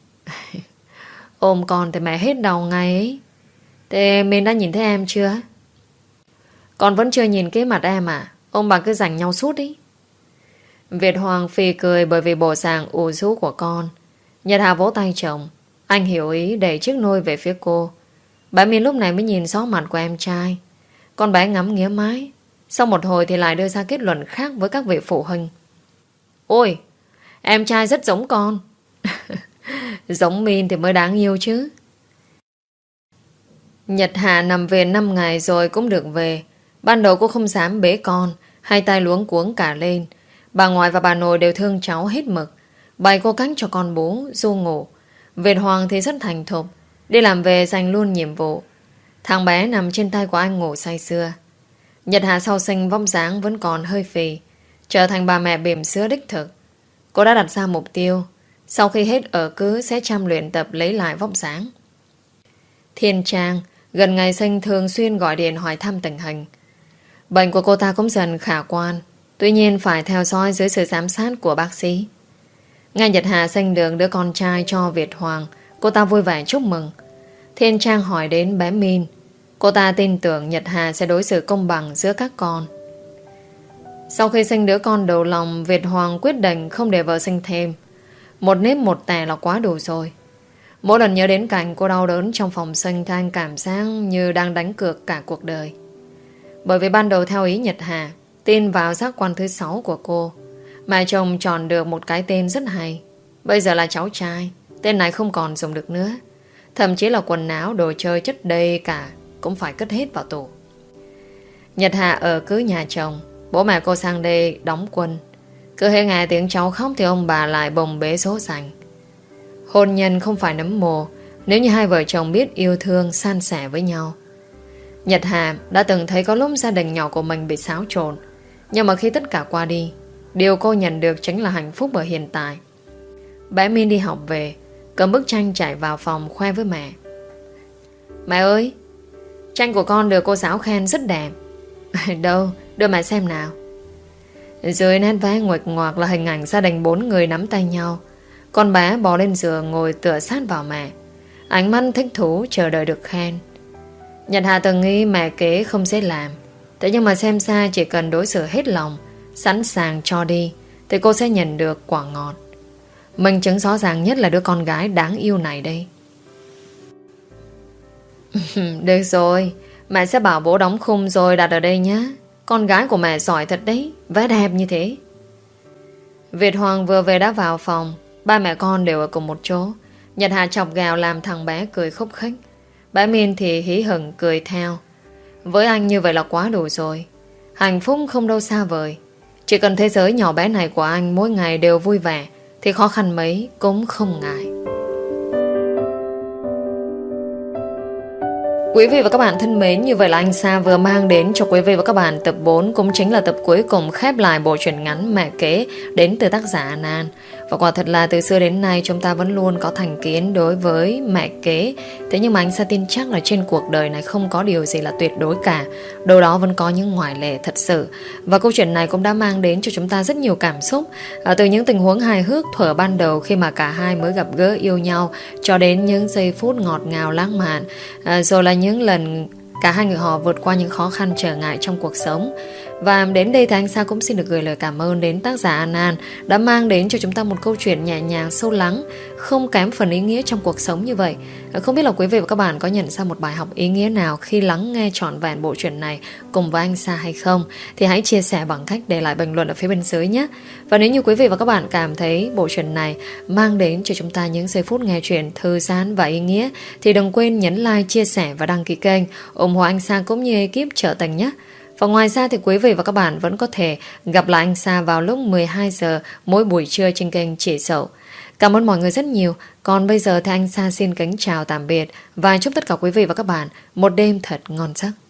Ôm con thì mẹ hết đau ngay ấy. Thế Min đã nhìn thấy em chưa? Con vẫn chưa nhìn cái mặt em à? Ông bà cứ giành nhau suốt ý. Việt Hoàng phì cười bởi vì bộ dạng ủ rũ của con. Nhật Hà vỗ tay chồng. Anh hiểu ý đẩy chiếc nôi về phía cô. Bà Min lúc này mới nhìn rõ mặt của em trai. Con bé ngắm nghía mãi. Sau một hồi thì lại đưa ra kết luận khác với các vị phụ huynh. Ôi, em trai rất giống con. Giống Min thì mới đáng yêu chứ. Nhật Hà nằm về năm ngày rồi cũng được về. Ban đầu cô không dám bế con, hai tay luống cuống cả lên. Bà ngoại và bà nội đều thương cháu hết mực, bày cô cách cho con bú, ru ngủ. Việt Hoàng thì rất thành thục, đi làm về giành luôn nhiệm vụ. Thằng bé nằm trên tay của anh ngủ say sưa. Nhật Hà sau sinh vóc dáng vẫn còn hơi phì, trở thành bà mẹ bỉm sữa đích thực. Cô đã đặt ra mục tiêu, sau khi hết ở cứ sẽ chăm luyện tập lấy lại vóc dáng. Thiên Trang gần ngày sinh thường xuyên gọi điện hỏi thăm tình hình. Bệnh của cô ta cũng dần khả quan, tuy nhiên phải theo dõi dưới sự giám sát của bác sĩ. Ngay Nhật Hà sinh được đứa con trai cho Việt Hoàng, cô ta vui vẻ chúc mừng. Thiên Trang hỏi đến bé Min. Cô ta tin tưởng Nhật Hà sẽ đối xử công bằng giữa các con. Sau khi sinh đứa con đầu lòng, Việt Hoàng quyết định không để vợ sinh thêm. Một nếp một tẻ là quá đủ rồi. Mỗi lần nhớ đến cảnh cô đau đớn trong phòng sinh thì anh cảm giác như đang đánh cược cả cuộc đời. Bởi vì ban đầu theo ý Nhật Hà, tin vào giác quan thứ sáu của cô, mà chồng chọn được một cái tên rất hay. Bây giờ là cháu trai, tên này không còn dùng được nữa. Thậm chí là quần áo, đồ chơi chất đầy cả cũng phải cất hết vào tủ. Nhật Hà ở cứ nhà chồng, bố mẹ cô sang đây đóng quân. Cứ hễ nghe tiếng cháu khóc thì ông bà lại bồng bế số sành. Hôn nhân không phải nấm mồ nếu như hai vợ chồng biết yêu thương, san sẻ với nhau. Nhật Hà đã từng thấy có lúc gia đình nhỏ của mình bị xáo trộn, nhưng mà khi tất cả qua đi, điều cô nhận được chính là hạnh phúc ở hiện tại. Bé Min đi học về, cầm bức tranh chạy vào phòng khoe với mẹ. Mẹ ơi, tranh của con được cô giáo khen rất đẹp. Đâu, đưa mẹ xem nào. Dưới nét vẽ nguệch ngoạc là hình ảnh gia đình bốn người nắm tay nhau. Con bé bò lên giường ngồi tựa sát vào mẹ, ánh mắt thích thú chờ đợi được khen. Nhật Hà từng nghĩ mẹ kế không dễ làm, thế nhưng mà xem ra chỉ cần đối xử hết lòng, sẵn sàng cho đi, thì cô sẽ nhận được quả ngọt. Minh chứng rõ ràng nhất là đứa con gái đáng yêu này đây. Được rồi, mẹ sẽ bảo bố đóng khung rồi đặt ở đây nhé. Con gái của mẹ giỏi thật đấy, vẽ đẹp như thế. Việt Hoàng vừa về đã vào phòng. Ba mẹ con đều ở cùng một chỗ. Nhật Hà chọc gào làm thằng bé cười khúc khích. Bé Min thì hí hửng cười theo. Với anh như vậy là quá đủ rồi. Hạnh phúc không đâu xa vời. Chỉ cần thế giới nhỏ bé này của anh mỗi ngày đều vui vẻ thì khó khăn mấy cũng không ngại. Quý vị và các bạn thân mến, như vậy là anh Sa vừa mang đến cho quý vị và các bạn tập bốn, cũng chính là tập cuối cùng khép lại bộ truyện ngắn Mẹ Kế đến từ tác giả An An. Và quả thật là từ xưa đến nay chúng ta vẫn luôn có thành kiến đối với mẹ kế. Thế nhưng mà anh Sa tin chắc là trên cuộc đời này không có điều gì là tuyệt đối cả. Đâu đó vẫn có những ngoại lệ thật sự. Và câu chuyện này cũng đã mang đến cho chúng ta rất nhiều cảm xúc, à, từ những tình huống hài hước thuở ban đầu khi mà cả hai mới gặp gỡ yêu nhau, cho đến những giây phút ngọt ngào lãng mạn, à, rồi là những lần cả hai người họ vượt qua những khó khăn trở ngại trong cuộc sống. Và đến đây thì anh Sa cũng xin được gửi lời cảm ơn đến tác giả An An đã mang đến cho chúng ta một câu chuyện nhẹ nhàng sâu lắng, không kém phần ý nghĩa trong cuộc sống như vậy. Không biết là quý vị và các bạn có nhận ra một bài học ý nghĩa nào khi lắng nghe trọn vẹn bộ truyện này cùng với anh Sa hay không? Thì hãy chia sẻ bằng cách để lại bình luận ở phía bên dưới nhé. Và nếu như quý vị và các bạn cảm thấy bộ truyện này mang đến cho chúng ta những giây phút nghe truyện thư giãn và ý nghĩa thì đừng quên nhấn like, chia sẻ và đăng ký kênh ủng hộ anh Sa cũng như ekip Trợ Tình nhé. Và ngoài ra thì quý vị và các bạn vẫn có thể gặp lại anh Sa vào lúc mười hai giờ mỗi buổi trưa trên kênh Chị Dậu. Cảm ơn mọi người rất nhiều. Còn bây giờ thì anh Sa xin kính chào tạm biệt và chúc tất cả quý vị và các bạn một đêm thật ngon giấc.